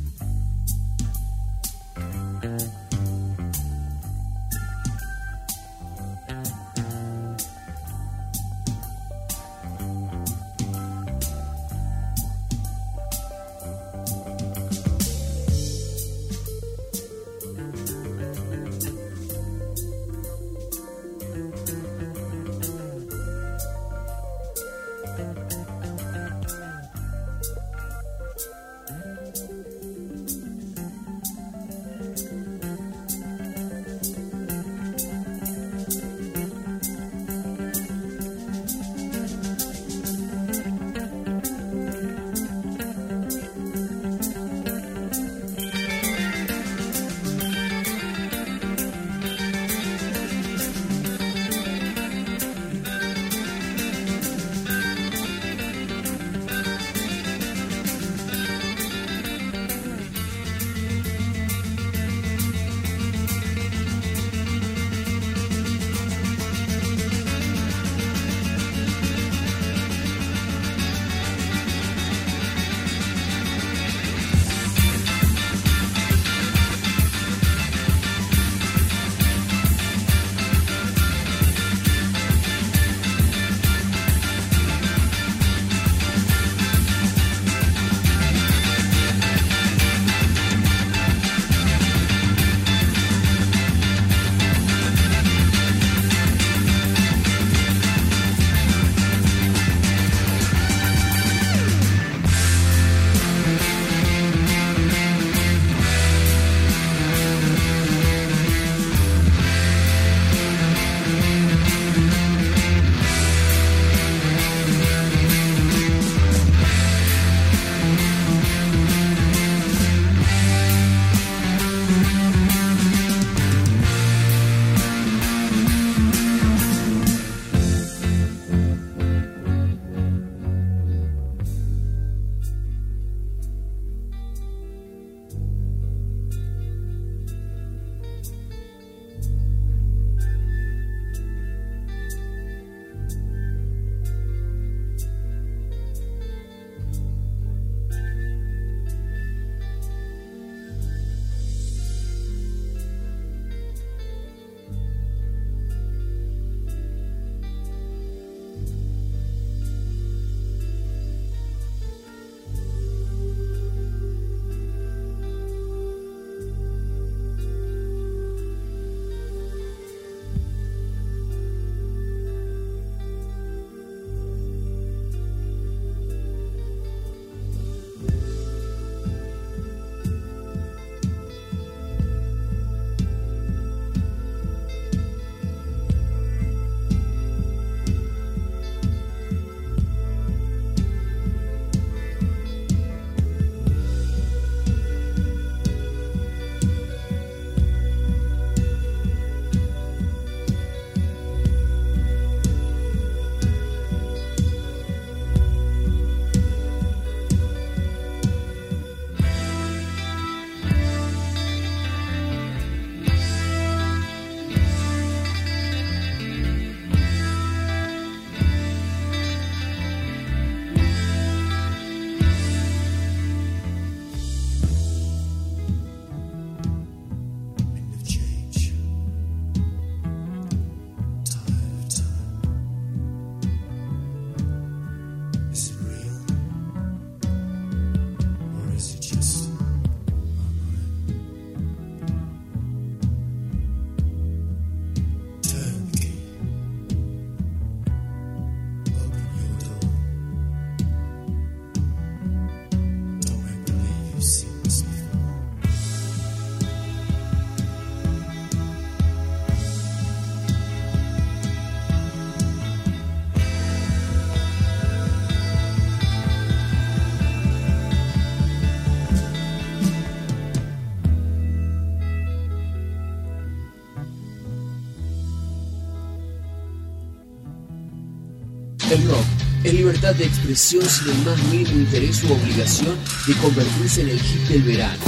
M: El rock es libertad de expresión sin el más mínimo interés u obligación de convertirse en el hit del verano.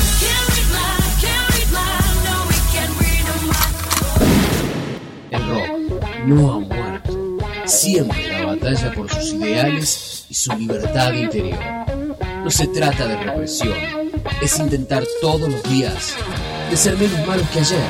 M: El rock no ha muerto, siempre la va a batalla por sus ideales y su libertad interior. No se trata de represión, es intentar todos los días de ser menos malos que ayer.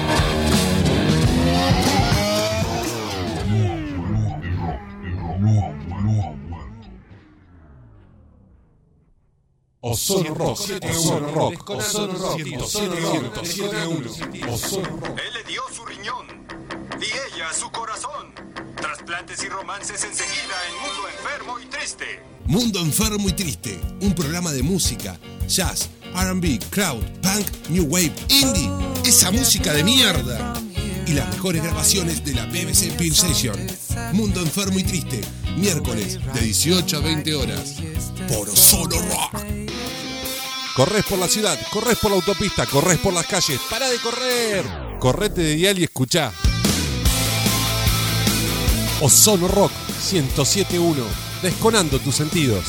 C: Ozono Rock, Ozono Rock, Ozono Rock, ciento siete punto uno, Ozono Rock.
H: Él le dio su riñón y ella su corazón. Trasplantes y romances enseguida en Mundo Enfermo y Triste.
F: Mundo Enfermo y Triste, un programa de música, jazz, R and B, crowd, punk, new wave, indie, esa música de mierda. Y las mejores grabaciones de la B B C Peel Session. Mundo Enfermo y Triste, miércoles de dieciocho a veinte horas, por Ozono Rock.
C: Corres por la ciudad, corres por la autopista, corres por las calles, para de correr. Correte de dial y escuchá. Ozono Rock ciento siete punto uno, desconando tus sentidos.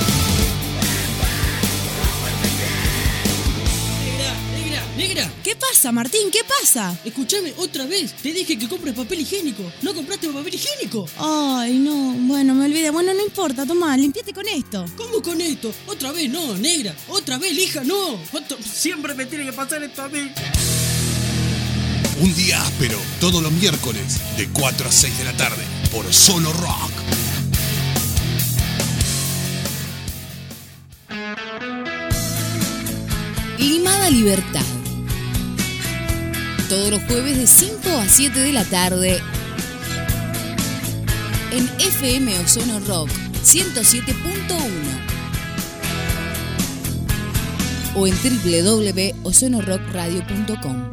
N: Negra,
D: ¿Qué pasa, Martín? ¿Qué pasa?
N: escúchame otra vez. Te dije que compres papel higiénico. ¿No compraste papel higiénico?
D: Ay, no. Bueno, me olvidé. Bueno, no importa. Tomá, limpiate con esto.
N: ¿Cómo con esto? Otra vez no, negra. Otra vez, hija, no. Otro- Siempre me tiene que pasar esto a mí.
F: Un día áspero, todos los miércoles, de cuatro a seis de la tarde, por Ozono Rock.
O: Limada Libertad. Todos los jueves de cinco a siete de la tarde en F M Ozono Rock ciento siete punto uno o en doble u doble u doble u punto ozono rock radio punto com.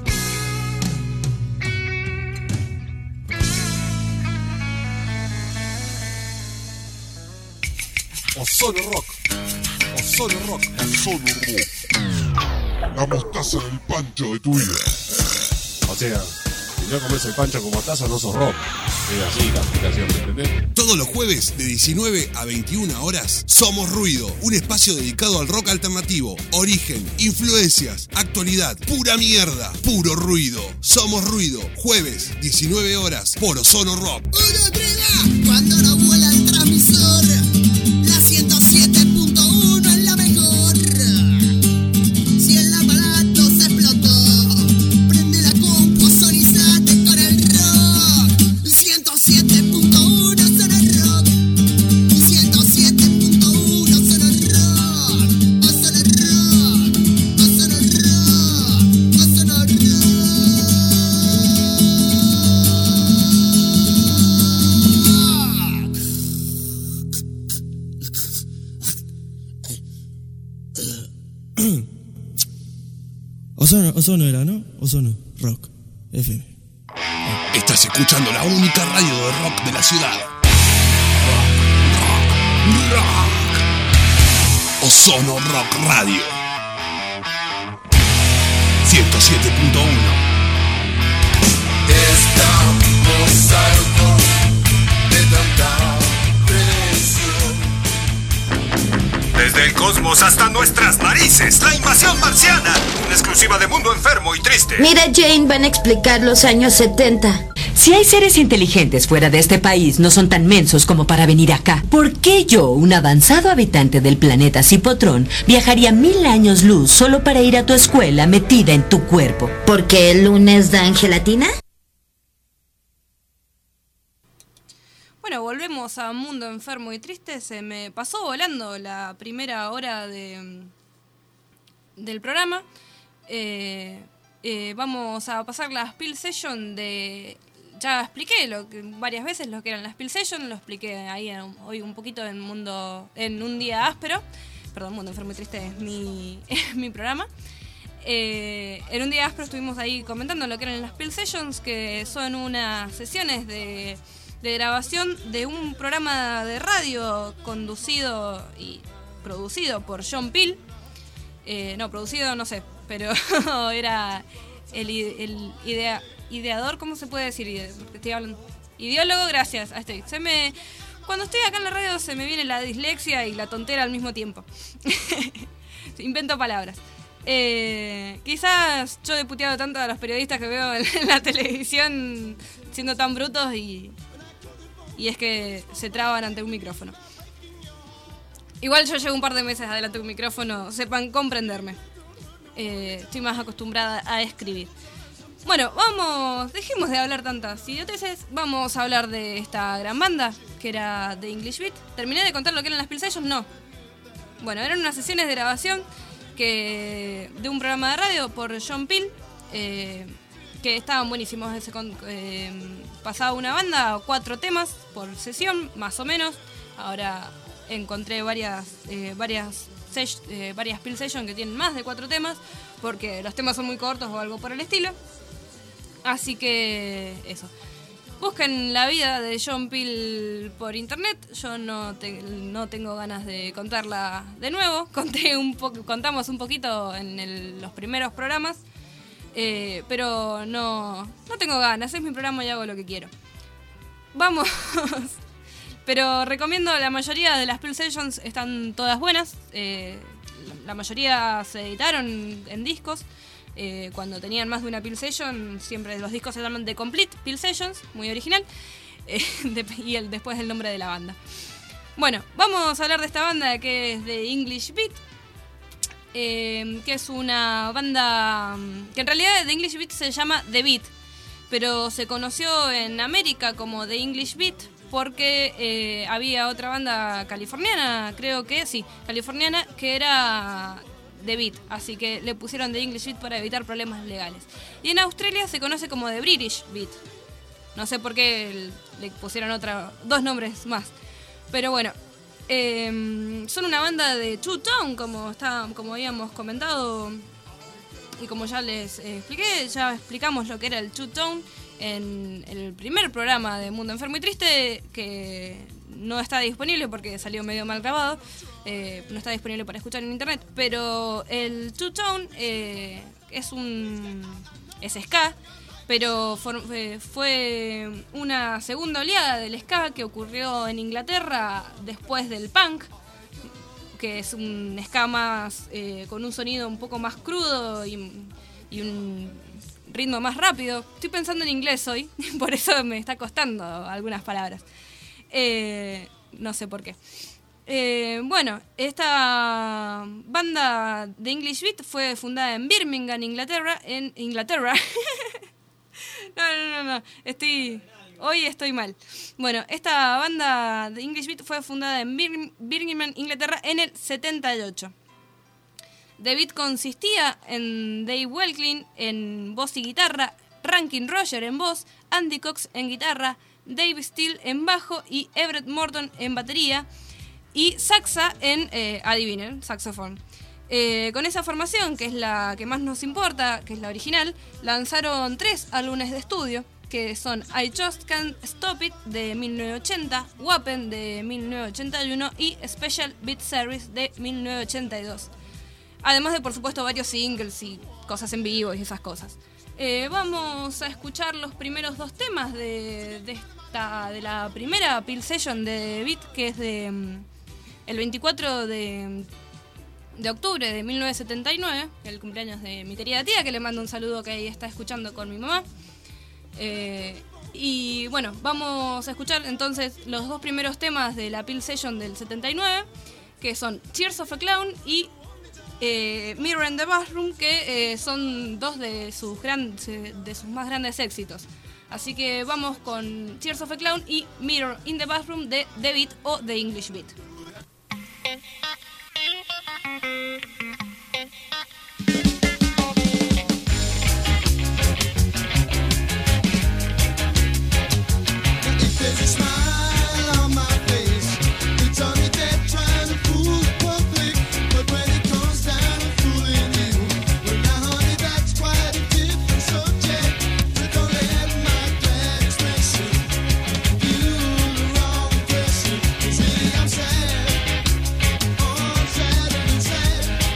C: Ozono Rock, Ozono Rock, Ozono Rock.
F: La mostaza del pancho de tu vida.
C: O sea, si no comes el pancho con mostaza no sos rock. Es así la explicación, ¿me entendés?
F: Todos los jueves de diecinueve a veintiuna horas, Somos Ruido, un espacio dedicado al rock alternativo, origen, influencias, actualidad, pura mierda, puro ruido. Somos Ruido, jueves, diecinueve horas, por Ozono Rock.
K: Cuando no vuela el transmisor, la ciento siete punto uno es la mejor. Si el aparato se explotó, prende la compu, sonizate con el rock. ciento siete punto uno Ozono Rock. ciento siete punto uno Ozono Rock. Ozono Rock. Ozono Rock. Ozono Rock.
P: Ozono, Ozono era, ¿no? Ozono Rock F M.
F: Estás escuchando la única radio de rock de la ciudad. Rock, rock, rock. Ozono Rock Radio. ciento siete punto uno.
A: Estamos hartos de tanta presión.
H: Desde el cosmos hasta nuestras narices, la invasión marciana. Una exclusiva de Mundo Enfermo y Triste.
Q: Mira, Jane, van a explicar los años setenta.
R: Si hay seres inteligentes fuera de este país, no son tan mensos como para venir acá. ¿Por qué yo, un avanzado habitante del planeta Cipotrón, viajaría mil años luz solo para ir a tu escuela metida en tu cuerpo?
Q: ¿Por qué el lunes dan gelatina?
I: Bueno, volvemos a Mundo Enfermo y Triste. Se me pasó volando la primera hora de, del programa. Eh, eh, vamos a pasar la Spill Session de... Ya expliqué lo que, varias veces lo que eran las Spill Session, lo expliqué ahí en, hoy un poquito en Mundo en un día áspero. Perdón, Mundo Enfermo y Triste es mi, es mi programa. Eh, en un día áspero estuvimos ahí comentando lo que eran las Spill Sessions, que son unas sesiones de... de grabación de un programa de radio conducido y producido por John Peel. Eh, no, producido no sé, pero era el, el idea, ideador, ¿cómo se puede decir? Estoy hablando, ideólogo, gracias. Estoy. Se me, cuando estoy acá en la radio se me viene la dislexia y la tontera al mismo tiempo. Invento palabras. Eh, quizás yo he puteado tanto a los periodistas que veo en la televisión siendo tan brutos y... y es que se traban ante un micrófono. Igual yo llevo un par de meses adelante de un micrófono, sepan comprenderme. Eh, estoy más acostumbrada a escribir. Bueno, vamos, dejemos de hablar tantas idioteces, vamos a hablar de esta gran banda, que era The English Beat. ¿Terminé de contar lo que eran las Peel Sessions? No. Bueno, eran unas sesiones de grabación que de un programa de radio por John Peel, eh, que estaban buenísimos. Ese con, eh, pasaba una banda, cuatro temas por sesión, más o menos. Ahora encontré varias eh, varias ses- eh, varias Peel Sessions que tienen más de cuatro temas, porque los temas son muy cortos o algo por el estilo. Así que eso. Busquen la vida de John Peel por internet. Yo no, te, no tengo ganas de contarla de nuevo. Conté un po- contamos un poquito en el, los primeros programas. Eh, pero no, no tengo ganas. Es mi programa y hago lo que quiero. Vamos. Pero recomiendo, la mayoría de las Peel Sessions están todas buenas. Eh, la mayoría se editaron en discos. Eh, cuando tenían más de una Peel Session, siempre los discos se llaman The Complete Peel Sessions, muy original, eh, de, y el, después el nombre de la banda. Bueno, vamos a hablar de esta banda que es The English Beat, eh, que es una banda que en realidad The English Beat se llama The Beat, pero se conoció en América como The English Beat porque eh, había otra banda californiana, creo que sí, californiana, que era The Beat, así que le pusieron The English Beat para evitar problemas legales. Y en Australia se conoce como The British Beat. No sé por qué le pusieron otra, dos nombres más. Pero bueno, eh, son una banda de Two Tone, como, está, como habíamos comentado. Y como ya les eh, expliqué, ya explicamos lo que era el Two Tone en el primer programa de Mundo Enfermo y Triste, que no está disponible porque salió medio mal grabado. Eh, no está disponible para escuchar en internet, pero el Two Tone eh, es un es ska, pero for, eh, fue una segunda oleada del ska que ocurrió en Inglaterra después del punk, que es un ska más eh, con un sonido un poco más crudo y, y un ritmo más rápido. Estoy pensando en inglés hoy, por eso me está costando algunas palabras. Eh, no sé por qué. Eh, bueno, esta banda de English Beat fue fundada en Birmingham, Inglaterra, en Inglaterra. no, no, no, no, estoy, hoy estoy mal. Bueno, esta banda de English Beat fue fundada en Bir- Birmingham, Inglaterra, en el setenta y ocho. The Beat consistía en Dave Welklin en voz y guitarra, Rankin Roger en voz, Andy Cox en guitarra, Dave Steele en bajo y Everett Morton en batería. Y Saxa en, eh, adivinen, saxofón. Eh, con esa formación, que es la que más nos importa, que es la original, lanzaron tres álbumes de estudio, que son I Just Can't Stop It de mil novecientos ochenta, Weapon de mil novecientos ochenta y uno y Special Beat Series de mil novecientos ochenta y dos. Además de, por supuesto, varios singles y cosas en vivo y esas cosas. Eh, vamos a escuchar los primeros dos temas de, de, esta, de la primera Peel Session de Beat, que es de... el veinticuatro de, de octubre de mil novecientos setenta y nueve, el cumpleaños de mi querida tía, que le mando un saludo, que ahí está escuchando con mi mamá. Eh, y bueno, vamos a escuchar entonces los dos primeros temas de la Peel Session del setenta y nueve, que son Tears of a Clown y eh, Mirror in the Bathroom, que eh, son dos de sus, gran, de sus más grandes éxitos. Así que vamos con Tears of a Clown y Mirror in the Bathroom de The Beat o The English Beat.
K: There's a smile on my face. It's on the dead trying to fool the public. But when it comes down to fooling you, well now honey, that's quite a different subject. So don't let my glad expression you the wrong person. See, I'm sad. Oh, I'm sad and sad.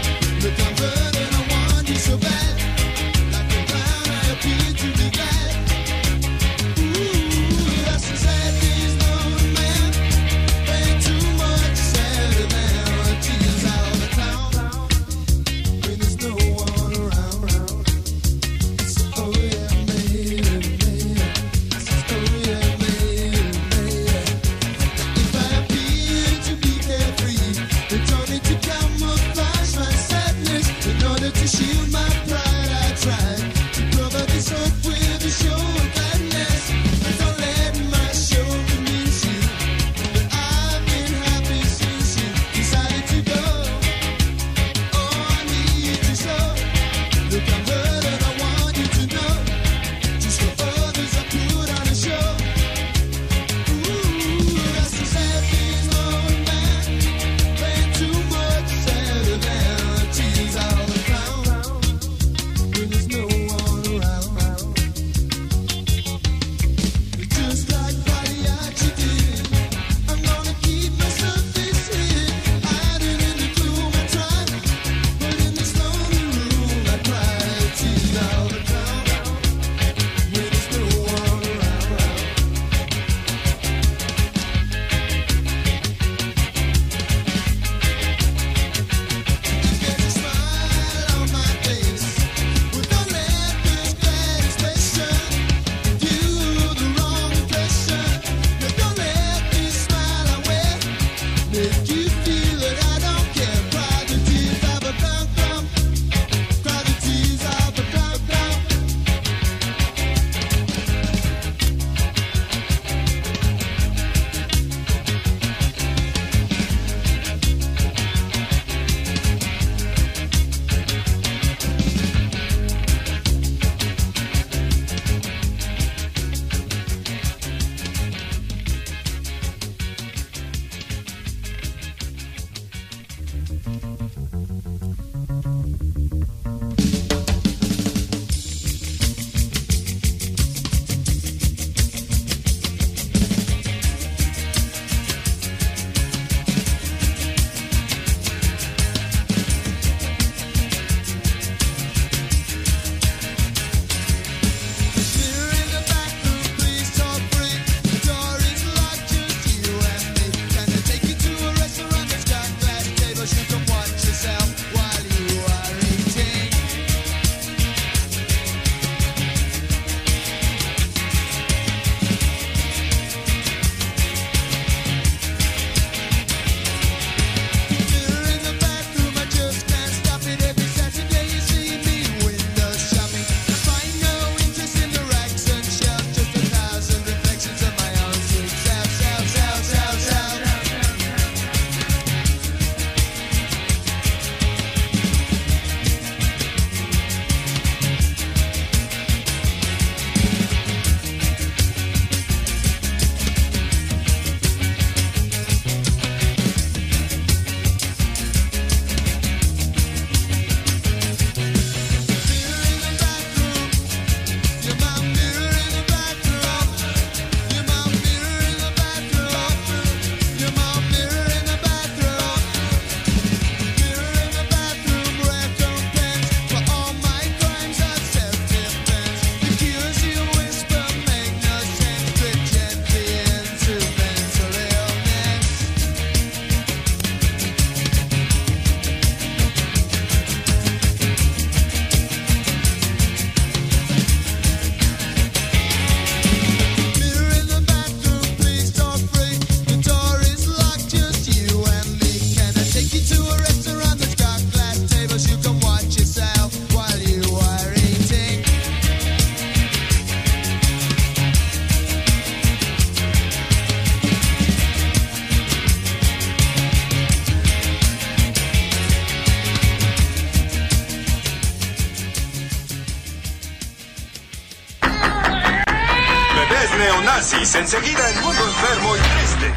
H: Oasis, enseguida en Mundo Enfermo y Triste.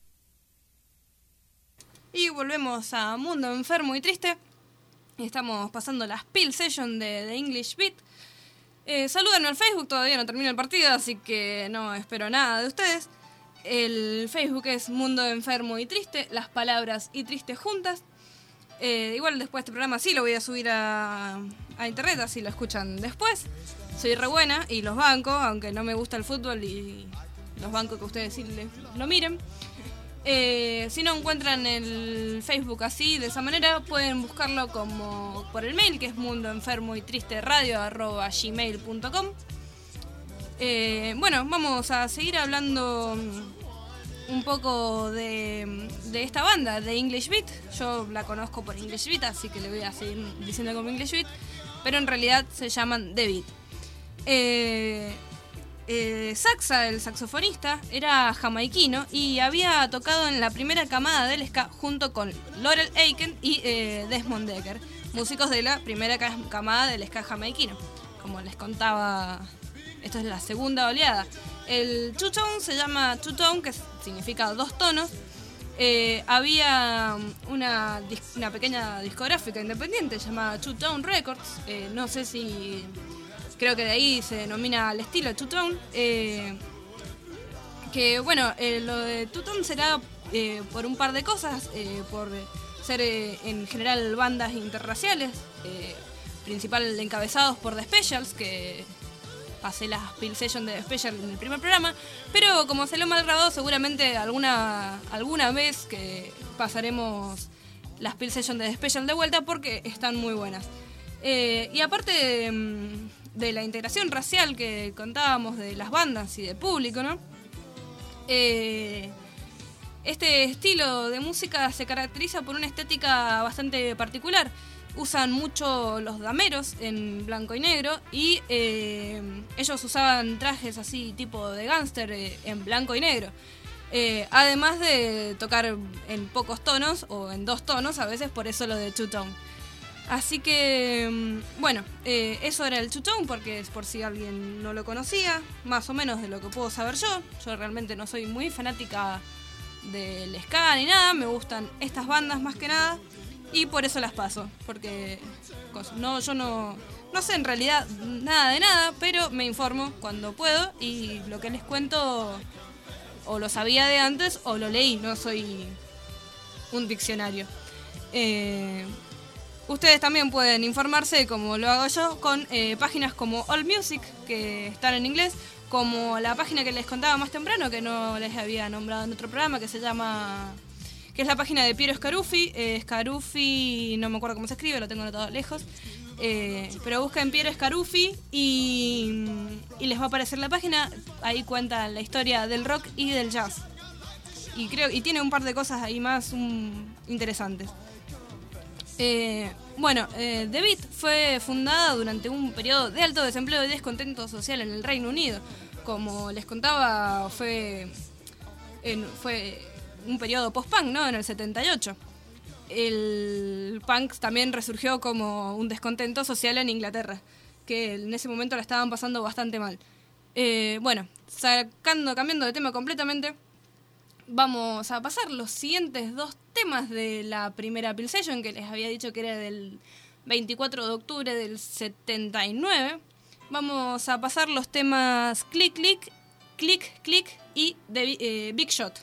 I: Y volvemos a Mundo Enfermo y Triste. Estamos pasando las Pill Session de, de English Beat. Eh, salúdenme al Facebook, todavía no termina el partido, así que no espero nada de ustedes. El Facebook es Mundo Enfermo y Triste, las palabras y triste juntas. Eh, igual después de este programa sí lo voy a subir a, a internet, así lo escuchan después. Soy re buena y los banco, aunque no me gusta el fútbol y los banco que ustedes sí les, lo miren. Eh, si no encuentran el Facebook así, de esa manera, pueden buscarlo como por el mail, que es mundoenfermoytristeradio arroba gmail punto com. Eh, bueno, vamos a seguir hablando un poco de, de esta banda, de English Beat. Yo la conozco por English Beat, así que le voy a seguir diciendo como English Beat, pero en realidad se llaman The Beat. Eh... Eh, Saxa, el saxofonista, era jamaiquino y había tocado en la primera camada del ska junto con Laurel Aiken y eh, Desmond Dekker, músicos de la primera camada del ska jamaiquino. Como les contaba, esto es la segunda oleada. El two-tone se llama two-tone, que significa dos tonos. Eh, había una, una pequeña discográfica independiente llamada Two Tone Records, eh, no sé si... Creo que de ahí se denomina el estilo Two Tone. Eh, que bueno, eh, lo de Two Tone será eh, por un par de cosas. Eh, por ser eh, en general bandas interraciales. Eh, principal encabezados por The Specials, que pasé las Pill Session de The Special en el primer programa. Pero como salió mal grabado, seguramente alguna, alguna vez que pasaremos las Pill Session de The Special de vuelta porque están muy buenas. Eh, y aparte... de, de la integración racial que contábamos de las bandas y del público, ¿no? Eh, este estilo de música se caracteriza por una estética bastante particular. Usan mucho los dameros en blanco y negro y eh, ellos usaban trajes así tipo de gángster eh, en blanco y negro. Eh, además de tocar en pocos tonos o en dos tonos, a veces por eso lo de two tone. Así que, bueno, eh, eso era el two tone, porque es por si alguien no lo conocía, más o menos de lo que puedo saber yo. Yo realmente no soy muy fanática del ska ni nada, me gustan estas bandas más que nada y por eso las paso, porque no, yo no, no sé en realidad nada de nada, pero me informo cuando puedo y lo que les cuento o lo sabía de antes o lo leí, no soy un diccionario. Eh... Ustedes también pueden informarse, como lo hago yo, con eh, páginas como All Music, que están en inglés, como la página que les contaba más temprano, que no les había nombrado en otro programa, que se llama... que es la página de Piero Scaruffi. Eh, Scaruffi, no me acuerdo cómo se escribe, lo tengo anotado lejos. Eh, pero busquen Piero Scaruffi y, y les va a aparecer la página. Ahí cuentan la historia del rock y del jazz. Y creo y tiene un par de cosas ahí más um, interesantes. Eh, bueno, eh, The Beat fue fundada durante un periodo de alto desempleo y descontento social en el Reino Unido. Como les contaba, fue, en, fue un periodo post-punk, ¿no? En el setenta y ocho. El punk también resurgió como un descontento social en Inglaterra, que en ese momento la estaban pasando bastante mal. Eh, bueno, sacando, cambiando de tema completamente, vamos a pasar los siguientes dos temas de la primera Pill Session, que les había dicho que era del veinticuatro de octubre del setenta y nueve. Vamos a pasar los temas Click Click, Click Click y The, eh, Big Shot.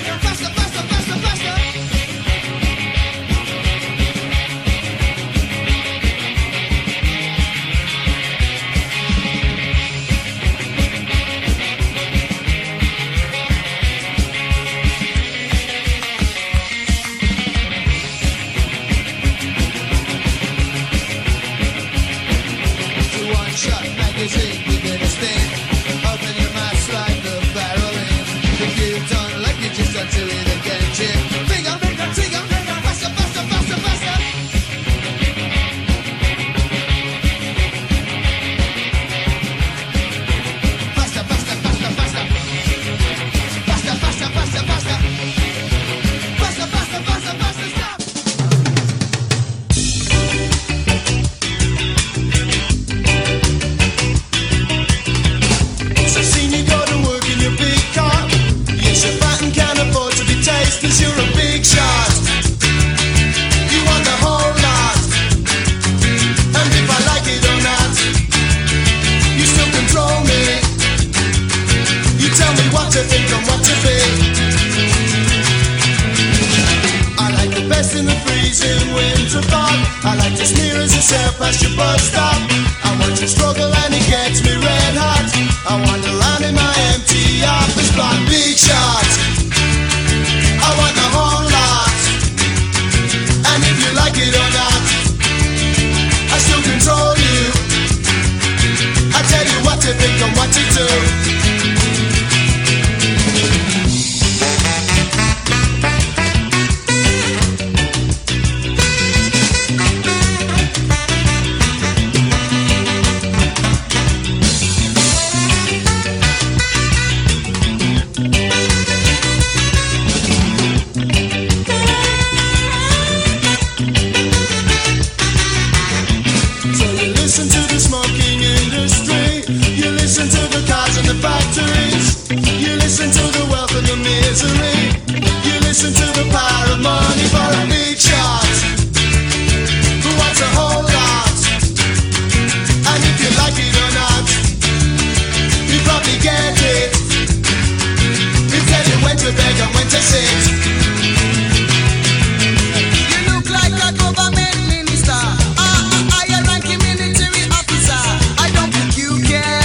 K: Faster, faster, faster, faster. in winter fog. I like to sneer as you sail past your bus stop. I watch you struggle and it gets me red hot. I wander around in my empty office block. Big shots, I want the whole lot. And if you like it or not, I still control you. I tell you what to think and what to do. Factories. You listen to the wealth and the misery. You listen to the power of money for a big shot who wants a whole lot. And if you like it or not, you probably get it. We tell you when to beg and when to sit. You look like a government minister. Ah, I am ranking military officer. I don't think you care.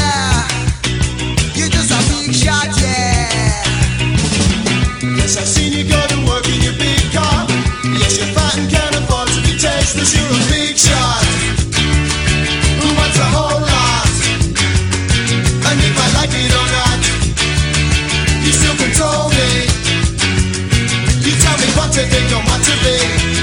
K: Shot, yeah. Yes, I've seen you go to work in your big car. Yes, you're fat and can't afford to be tasteless. You're a big shot who wants a whole lot. And if I like it or not, you still control me. You tell me what to think and what to be.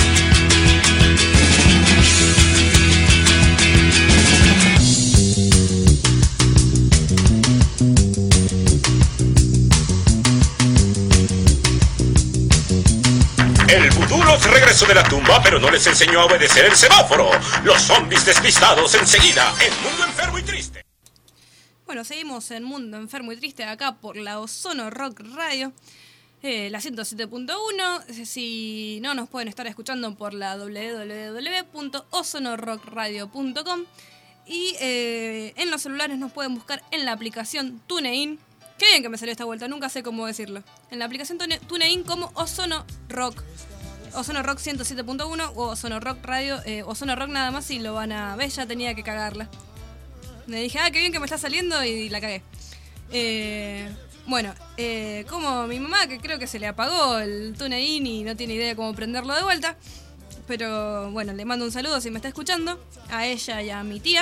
J: El vudú los regresó de la tumba, pero no les enseñó a obedecer el semáforo. Los zombies despistados enseguida en Mundo Enfermo y Triste.
I: Bueno, seguimos en Mundo Enfermo y Triste acá por la Ozono Rock Radio, eh, la ciento siete punto uno. Si no, nos pueden estar escuchando por la doble u doble u doble u punto ozono rock radio punto com. Y eh, en los celulares nos pueden buscar en la aplicación TuneIn. Qué bien que me salió esta vuelta, nunca sé cómo decirlo. En la aplicación Tune- TuneIn como Ozono Rock. Ozono Rock ciento siete punto uno o Ozono Rock Radio. Eh, Ozono Rock nada más y lo van a ver, ya tenía que cagarla. Me dije, ah, qué bien que me está saliendo y la cagué. Eh, bueno, eh, como mi mamá, que creo que se le apagó el TuneIn y no tiene idea de cómo prenderlo de vuelta. Pero bueno, le mando un saludo si me está escuchando. A ella y a mi tía.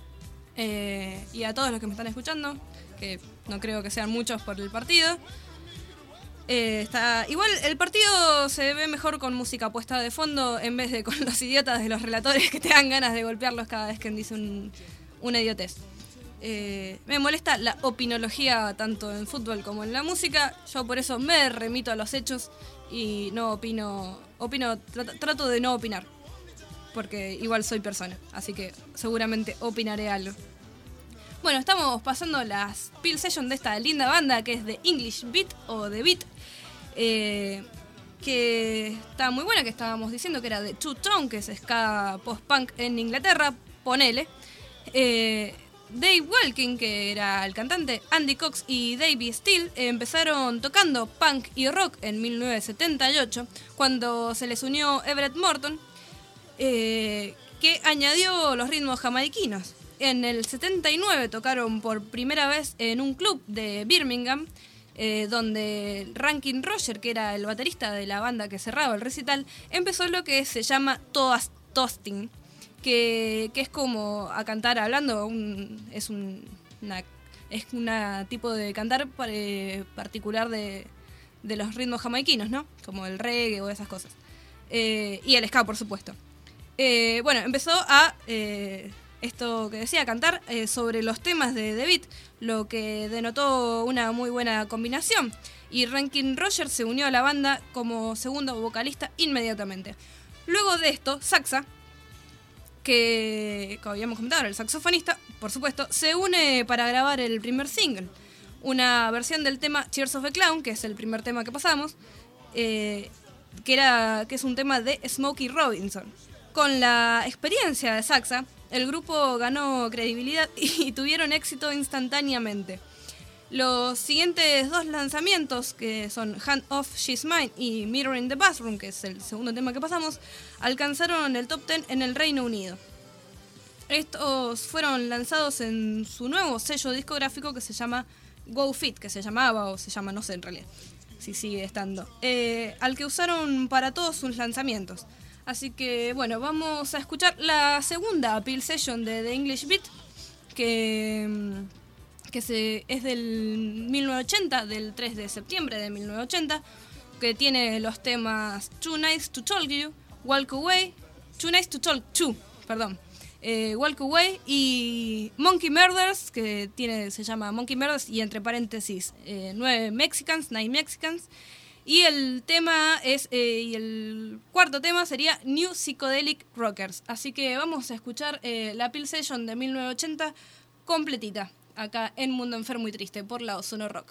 I: Eh, y a todos los que me están escuchando. Que no creo que sean muchos por el partido. Eh, está igual el partido se ve mejor con música puesta de fondo en vez de con los idiotas de los relatores que te dan ganas de golpearlos cada vez que dice un, una idiotez. Eh, me molesta la opinología tanto en fútbol como en la música. Yo por eso me remito a los hechos y no opino, opino tr- trato de no opinar, porque igual soy persona, así que seguramente opinaré algo. Bueno, estamos pasando las Peel Session de esta linda banda que es de English Beat o The Beat, eh, que está muy buena, que estábamos diciendo que era de Two Tone, que es ska post-punk en Inglaterra, ponele. Eh, Dave Walking, que era el cantante, Andy Cox y Davey Steele eh, empezaron tocando punk y rock en mil novecientos setenta y ocho, cuando se les unió Everett Morton, eh, que añadió los ritmos jamaiquinos. En el setenta y nueve tocaron por primera vez en un club de Birmingham, eh, donde Rankin Roger, que era el baterista de la banda que cerraba el recital, empezó lo que se llama toast, toasting, que, que es como a cantar hablando, un, es un una, es una tipo de cantar eh, particular de, de los ritmos jamaiquinos, ¿no? Como el reggae o esas cosas. Eh, y el ska, por supuesto. Eh, bueno, empezó a... Eh, esto que decía, cantar eh, sobre los temas de The Beat, lo que denotó una muy buena combinación. Y Rankin Roger se unió a la banda como segundo vocalista inmediatamente. Luego de esto, Saxa, que, como habíamos comentado, el saxofonista, por supuesto, se une para grabar el primer single. Una versión del tema Tears of a Clown, que es el primer tema que pasamos, eh, que, era, que es un tema de Smokey Robinson. Con la experiencia de Saxa, el grupo ganó credibilidad y tuvieron éxito instantáneamente. Los siguientes dos lanzamientos, que son Hand Off She's Mine y Mirror in the Bathroom, que es el segundo tema que pasamos, alcanzaron el top diez en el Reino Unido. Estos fueron lanzados en su nuevo sello discográfico que se llama Go Fit, que se llamaba o se llama, no sé en realidad, si sigue estando, eh, al que usaron para todos sus lanzamientos. Así que bueno, vamos a escuchar la segunda Peel Session de The English Beat, que, que se, es del mil novecientos ochenta, del tres de septiembre de mil novecientos ochenta, que tiene los temas Too Nice to Talk You, Walk Away, Too Nice to Talk To, perdón, eh, Walk Away y Monkey Murders, que tiene, se llama Monkey Murders y entre paréntesis eh, nueve Mexicans, Nine Mexicans. Y el tema es, eh, y el cuarto tema sería New Psychedelic Rockers. Así que vamos a escuchar eh, la Peel Session de mil novecientos ochenta completita, acá en Mundo Enfermo y Triste, por la Ozono Rock.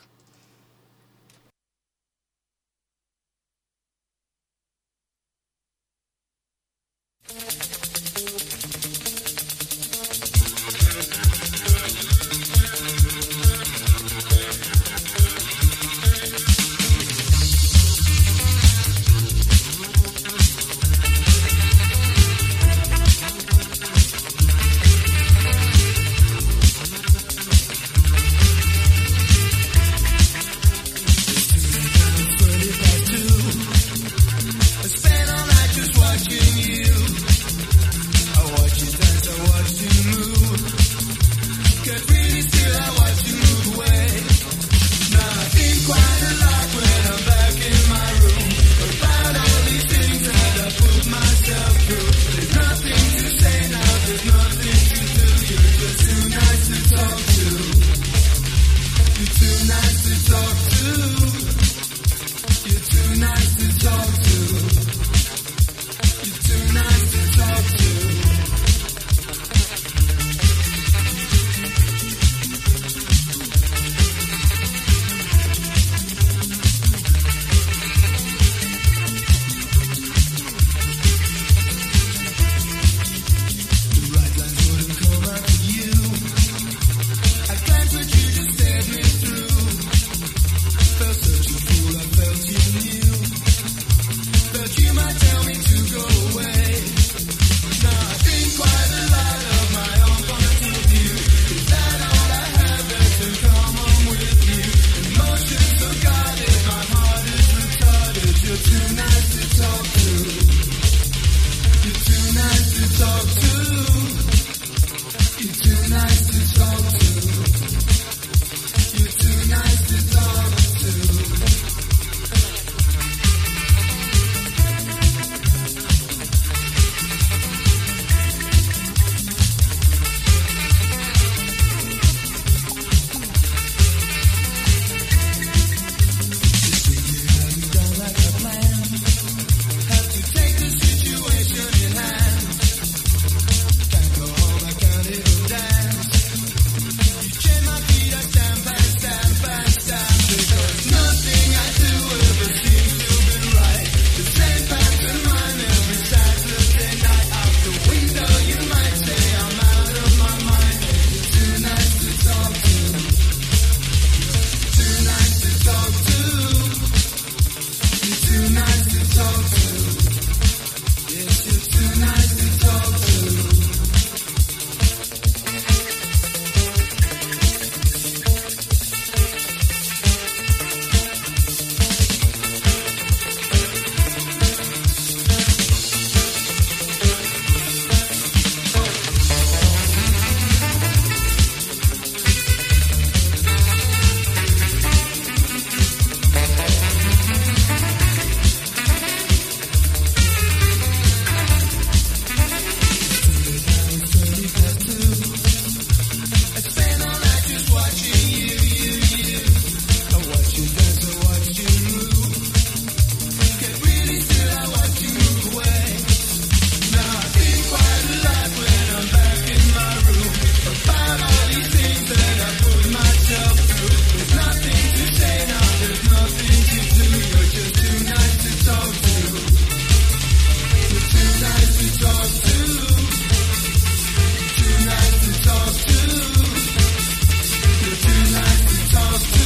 K: Talk to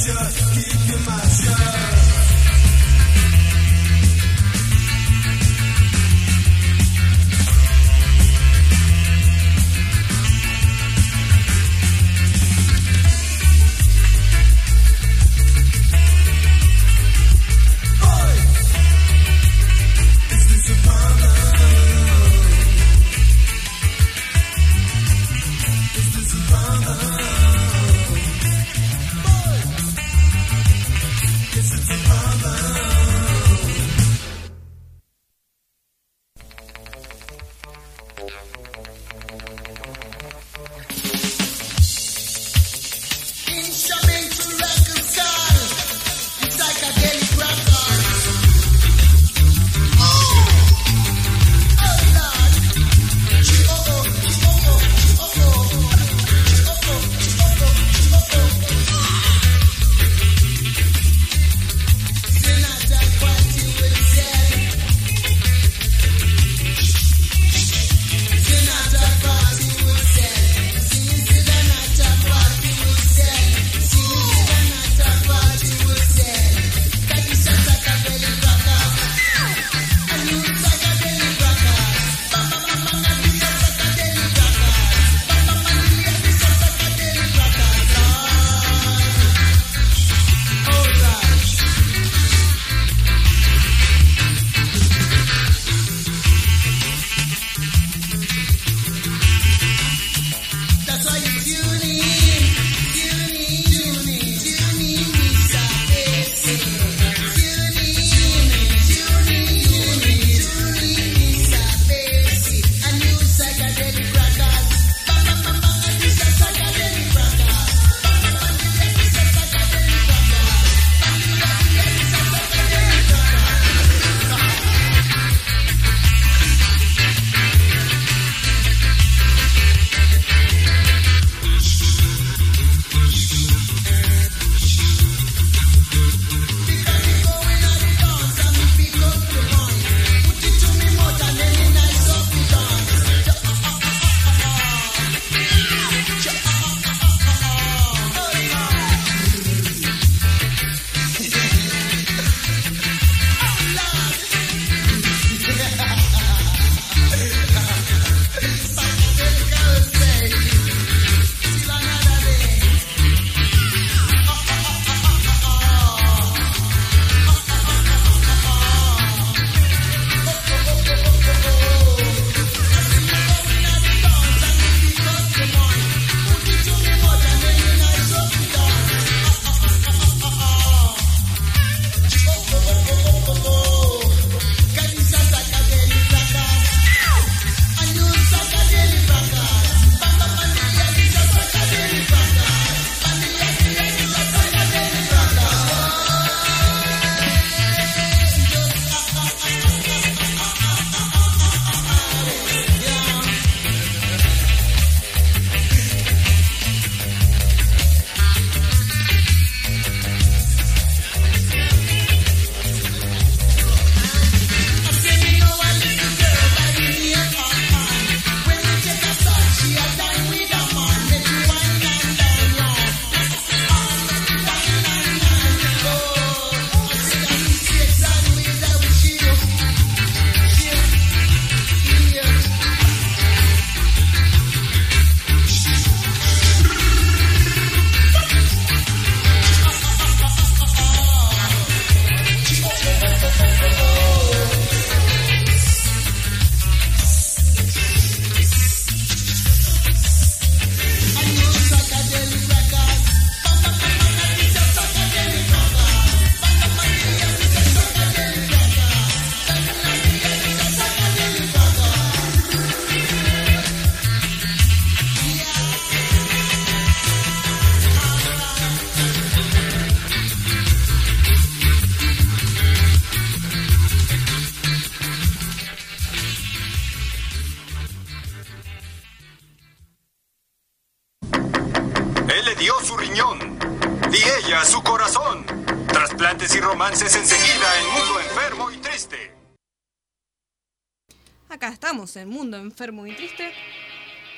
H: ella su corazón. Trasplantes y romances enseguida en Mundo Enfermo y Triste.
I: Acá estamos en Mundo Enfermo y Triste.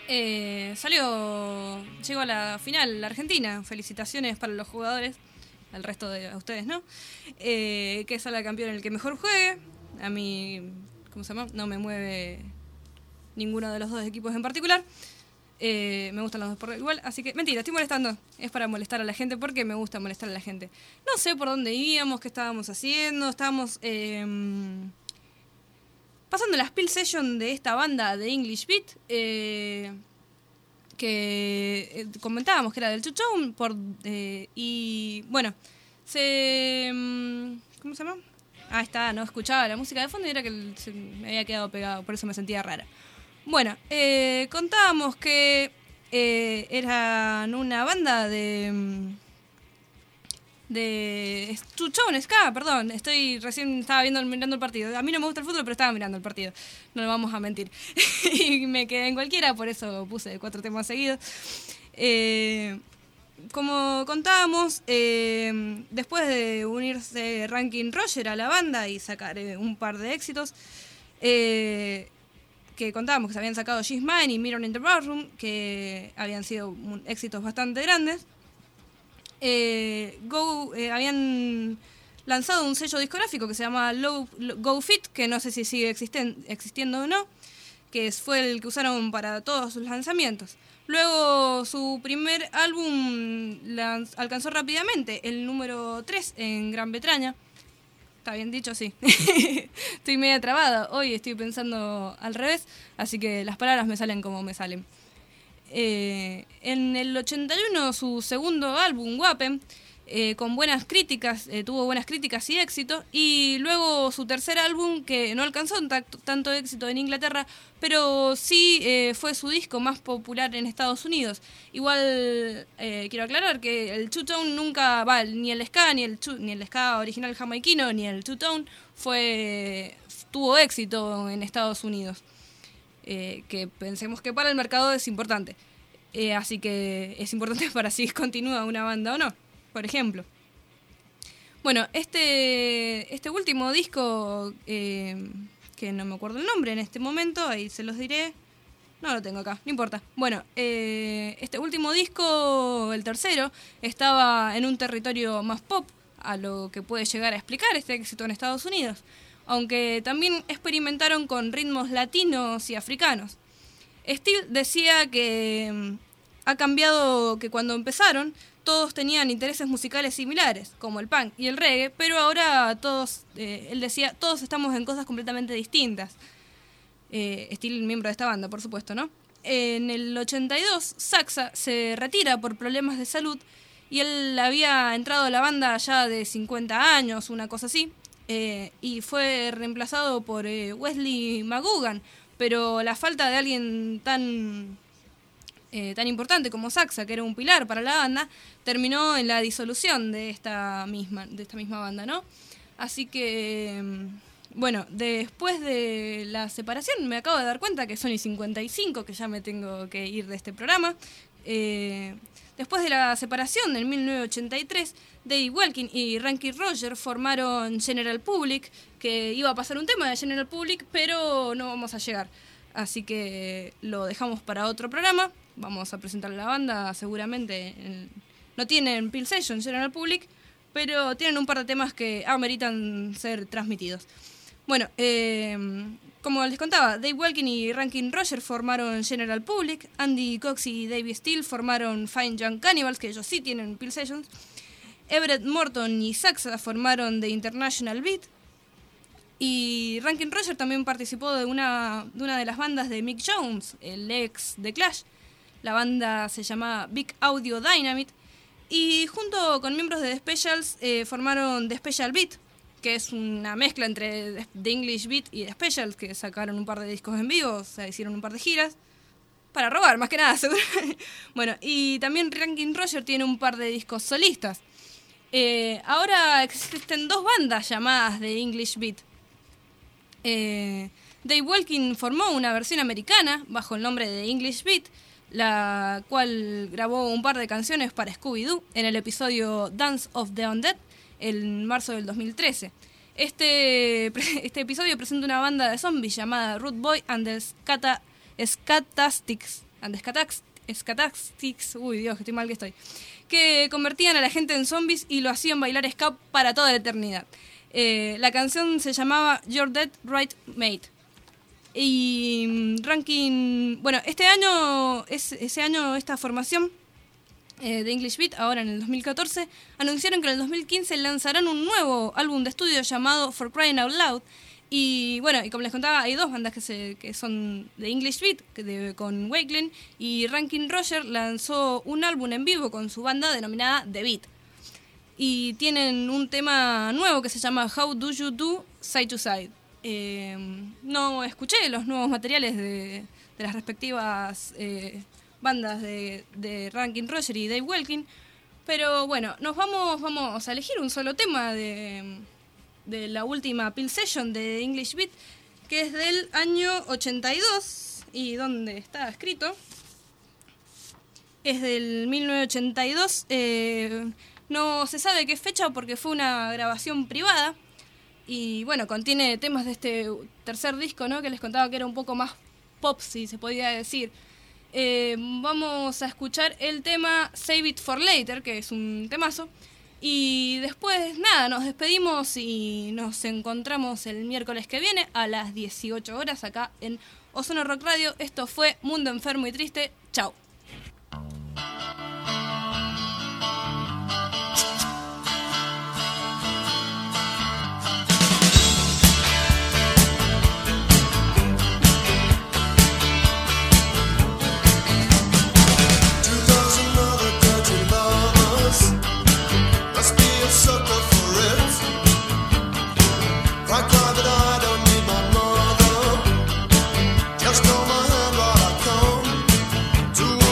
I: Eh, salió, llegó a la final la Argentina. Felicitaciones para los jugadores, al resto de a ustedes, ¿no? Eh, que salga campeón el que mejor juegue. A mí, ¿cómo se llama? No me mueve ninguno de los dos equipos en particular. Eh, me gustan los dos por igual, así que mentira, estoy molestando. Es para molestar a la gente porque me gusta molestar a la gente. No sé por dónde íbamos, qué estábamos haciendo. Estábamos eh, pasando la Spill Session de esta banda de English Beat, eh, que eh, comentábamos que era del Chuchón, por eh, y bueno, se ¿cómo se llama? Ah, está, no escuchaba la música de fondo y era que se me había quedado pegado, por eso me sentía rara. Bueno, eh, contábamos que eh, eran una banda de de Chuchón, Ska, perdón, estoy recién estaba viendo mirando el partido. A mí no me gusta el fútbol, pero estaba mirando el partido. No lo vamos a mentir. Y me quedé en cualquiera, por eso puse cuatro temas seguidos. Eh, como contábamos, eh, después de unirse Rankin Roger a la banda y sacar eh, un par de éxitos, eh, que contábamos que se habían sacado She's Mine y Mirror in the Bathroom, que habían sido éxitos bastante grandes. Eh, Go eh, habían lanzado un sello discográfico que se llama Low, Go Fit, que no sé si sigue existen, existiendo o no, que fue el que usaron para todos sus lanzamientos. Luego su primer álbum lanz, alcanzó rápidamente el número tres en Gran Bretaña. ¿Está bien dicho? Sí. Estoy media trabada. Hoy estoy pensando al revés, así que las palabras me salen como me salen. Eh, en el ochenta y uno su segundo álbum, Wapen, eh, con buenas críticas, eh, tuvo buenas críticas y éxito, y luego su tercer álbum, que no alcanzó tanto, tanto éxito en Inglaterra, pero sí eh, fue su disco más popular en Estados Unidos. Igual eh, quiero aclarar que el two-tone nunca va, ni el ska, ni el, ni el ska original jamaiquino, ni el two-tone fue, tuvo éxito en Estados Unidos. Eh, que pensemos que para el mercado es importante. Eh, así que es importante para si continúa una banda o no, por ejemplo. Bueno, este, este último disco, eh, que no me acuerdo el nombre en este momento, ahí se los diré. No lo tengo acá, no importa. Bueno, eh, este último disco, el tercero, estaba en un territorio más pop, a lo que puede llegar a explicar este éxito en Estados Unidos, aunque también experimentaron con ritmos latinos y africanos. Steele decía que um, ha cambiado, que cuando empezaron todos tenían intereses musicales similares, como el punk y el reggae, pero ahora todos, eh, él decía, todos estamos en cosas completamente distintas. Eh, Steele, miembro de esta banda, por supuesto, ¿no? En el ochenta y dos, Saxa se retira por problemas de salud y él había entrado a la banda ya de cincuenta años, una cosa así. Eh, y fue reemplazado por eh, Wesley McGugan, pero la falta de alguien tan eh, tan importante como Saxa, que era un pilar para la banda, terminó en la disolución de esta misma de esta misma banda, ¿no? Así que bueno, después de la separación me acabo de dar cuenta que son y cincuenta y cinco, que ya me tengo que ir de este programa. Eh, Después de la separación en mil novecientos ochenta y tres, Dave Welkin y Rankin Roger formaron General Public, que iba a pasar un tema de General Public, pero no vamos a llegar. Así que lo dejamos para otro programa. Vamos a presentar la banda seguramente. En, no tienen Pill Session General Public, pero tienen un par de temas que ameritan ser transmitidos. Bueno, eh, como les contaba, Dave Welkin y Rankin Roger formaron General Public, Andy Cox y Dave Steele formaron Fine Young Cannibals, que ellos sí tienen Pill Sessions, Everett Morton y Saxa formaron The International Beat, y Rankin Roger también participó de una, de una de las bandas de Mick Jones, el ex de Clash. La banda se llamaba Big Audio Dynamite, y junto con miembros de The Specials eh, formaron The Special Beat, que es una mezcla entre The English Beat y The Specials, que sacaron un par de discos en vivo, o sea, hicieron un par de giras, para robar, más que nada, seguro. Bueno, y también Rankin Roger tiene un par de discos solistas. Eh, ahora existen dos bandas llamadas The English Beat. Eh, Dave Welkin formó una versión americana bajo el nombre de The English Beat, la cual grabó un par de canciones para Scooby-Doo en el episodio Dance of the Undead, en marzo del dos mil trece. Este, este episodio presenta una banda de zombies llamada Root Boy and the Scata, Scatastics. and the Scatax- Scatastics, uy Dios, que estoy mal que estoy, que convertían a la gente en zombies y lo hacían bailar ska para toda la eternidad. Eh, la canción se llamaba You're Dead Right Mate. Y ranking, bueno, este año, es, ese año esta formación eh, de English Beat, ahora en el dos mil catorce, anunciaron que en el dos mil quince lanzarán un nuevo álbum de estudio llamado For Crying Out Loud. Y bueno, y como les contaba, hay dos bandas que, se, que son de English Beat, que de, con Wakelin, y Rankin Roger lanzó un álbum en vivo con su banda denominada The Beat. Y tienen un tema nuevo que se llama How Do You Do Side to Side. Eh, no escuché los nuevos materiales de, de las respectivas eh, bandas de, de Rankin Roger y Dave Welkin, pero bueno, nos vamos, vamos a elegir un solo tema de, de la última Peel Session de English Beat, que es del año ochenta y dos, y donde está escrito es del mil novecientos ochenta y dos. Eh, no se sabe qué fecha porque fue una grabación privada. Y bueno, contiene temas de este tercer disco, ¿no? Que les contaba que era un poco más pop, si se podía decir. Eh, vamos a escuchar el tema Save It For Later, que es un temazo. Y después, nada, nos despedimos y nos encontramos el miércoles que viene a las dieciocho horas acá en Ozono Rock Radio. Esto fue Mundo Enfermo y Triste. Chau.
A: Just hold my hand while I come to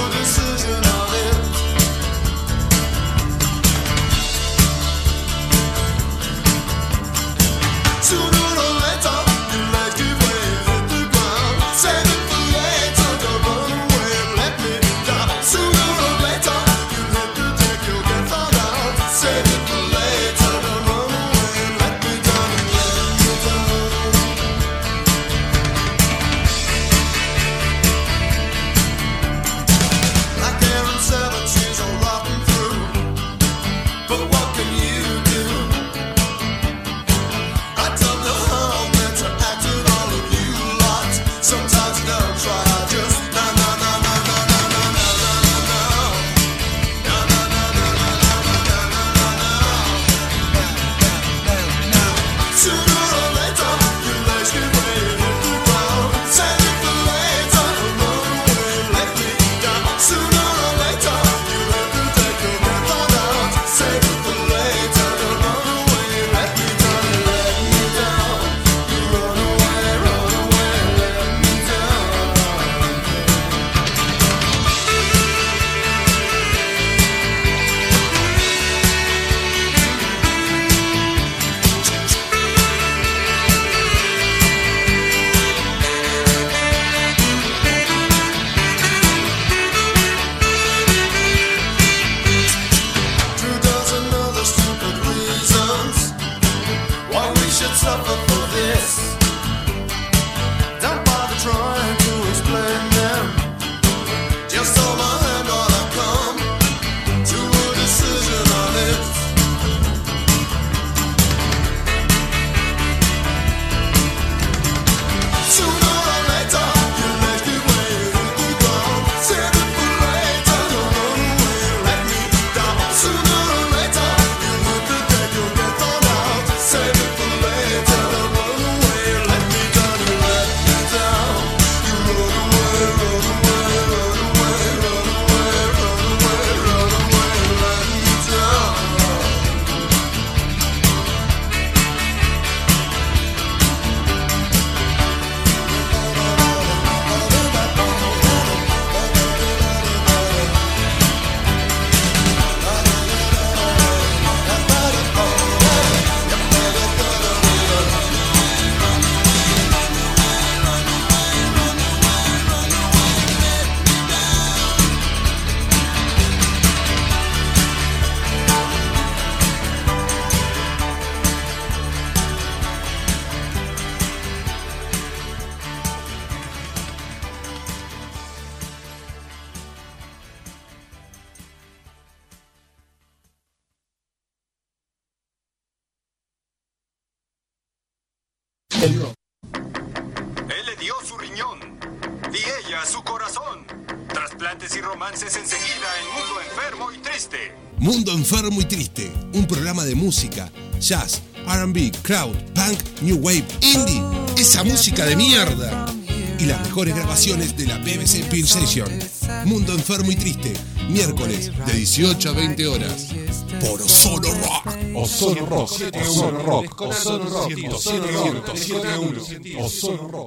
M: El rock.
H: Él le dio su riñón y ella su corazón. Trasplantes y romances enseguida en Mundo Enfermo y Triste.
F: Mundo Enfermo y Triste, un programa de música, jazz, R and B, crowd, punk, new wave, indie, esa música de mierda. Y las mejores grabaciones de la B B C Peel Session. Mundo Enfermo y Triste, miércoles de dieciocho a veinte horas. Por Ozono Rock.
C: Ozono Rock, Ozono Rock, Ozono Rock, Ozono Rock, Ozono Rock.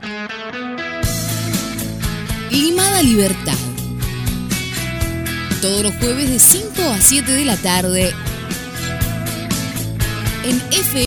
O: Limada Libertad. Todos los jueves de cinco a siete de la tarde en F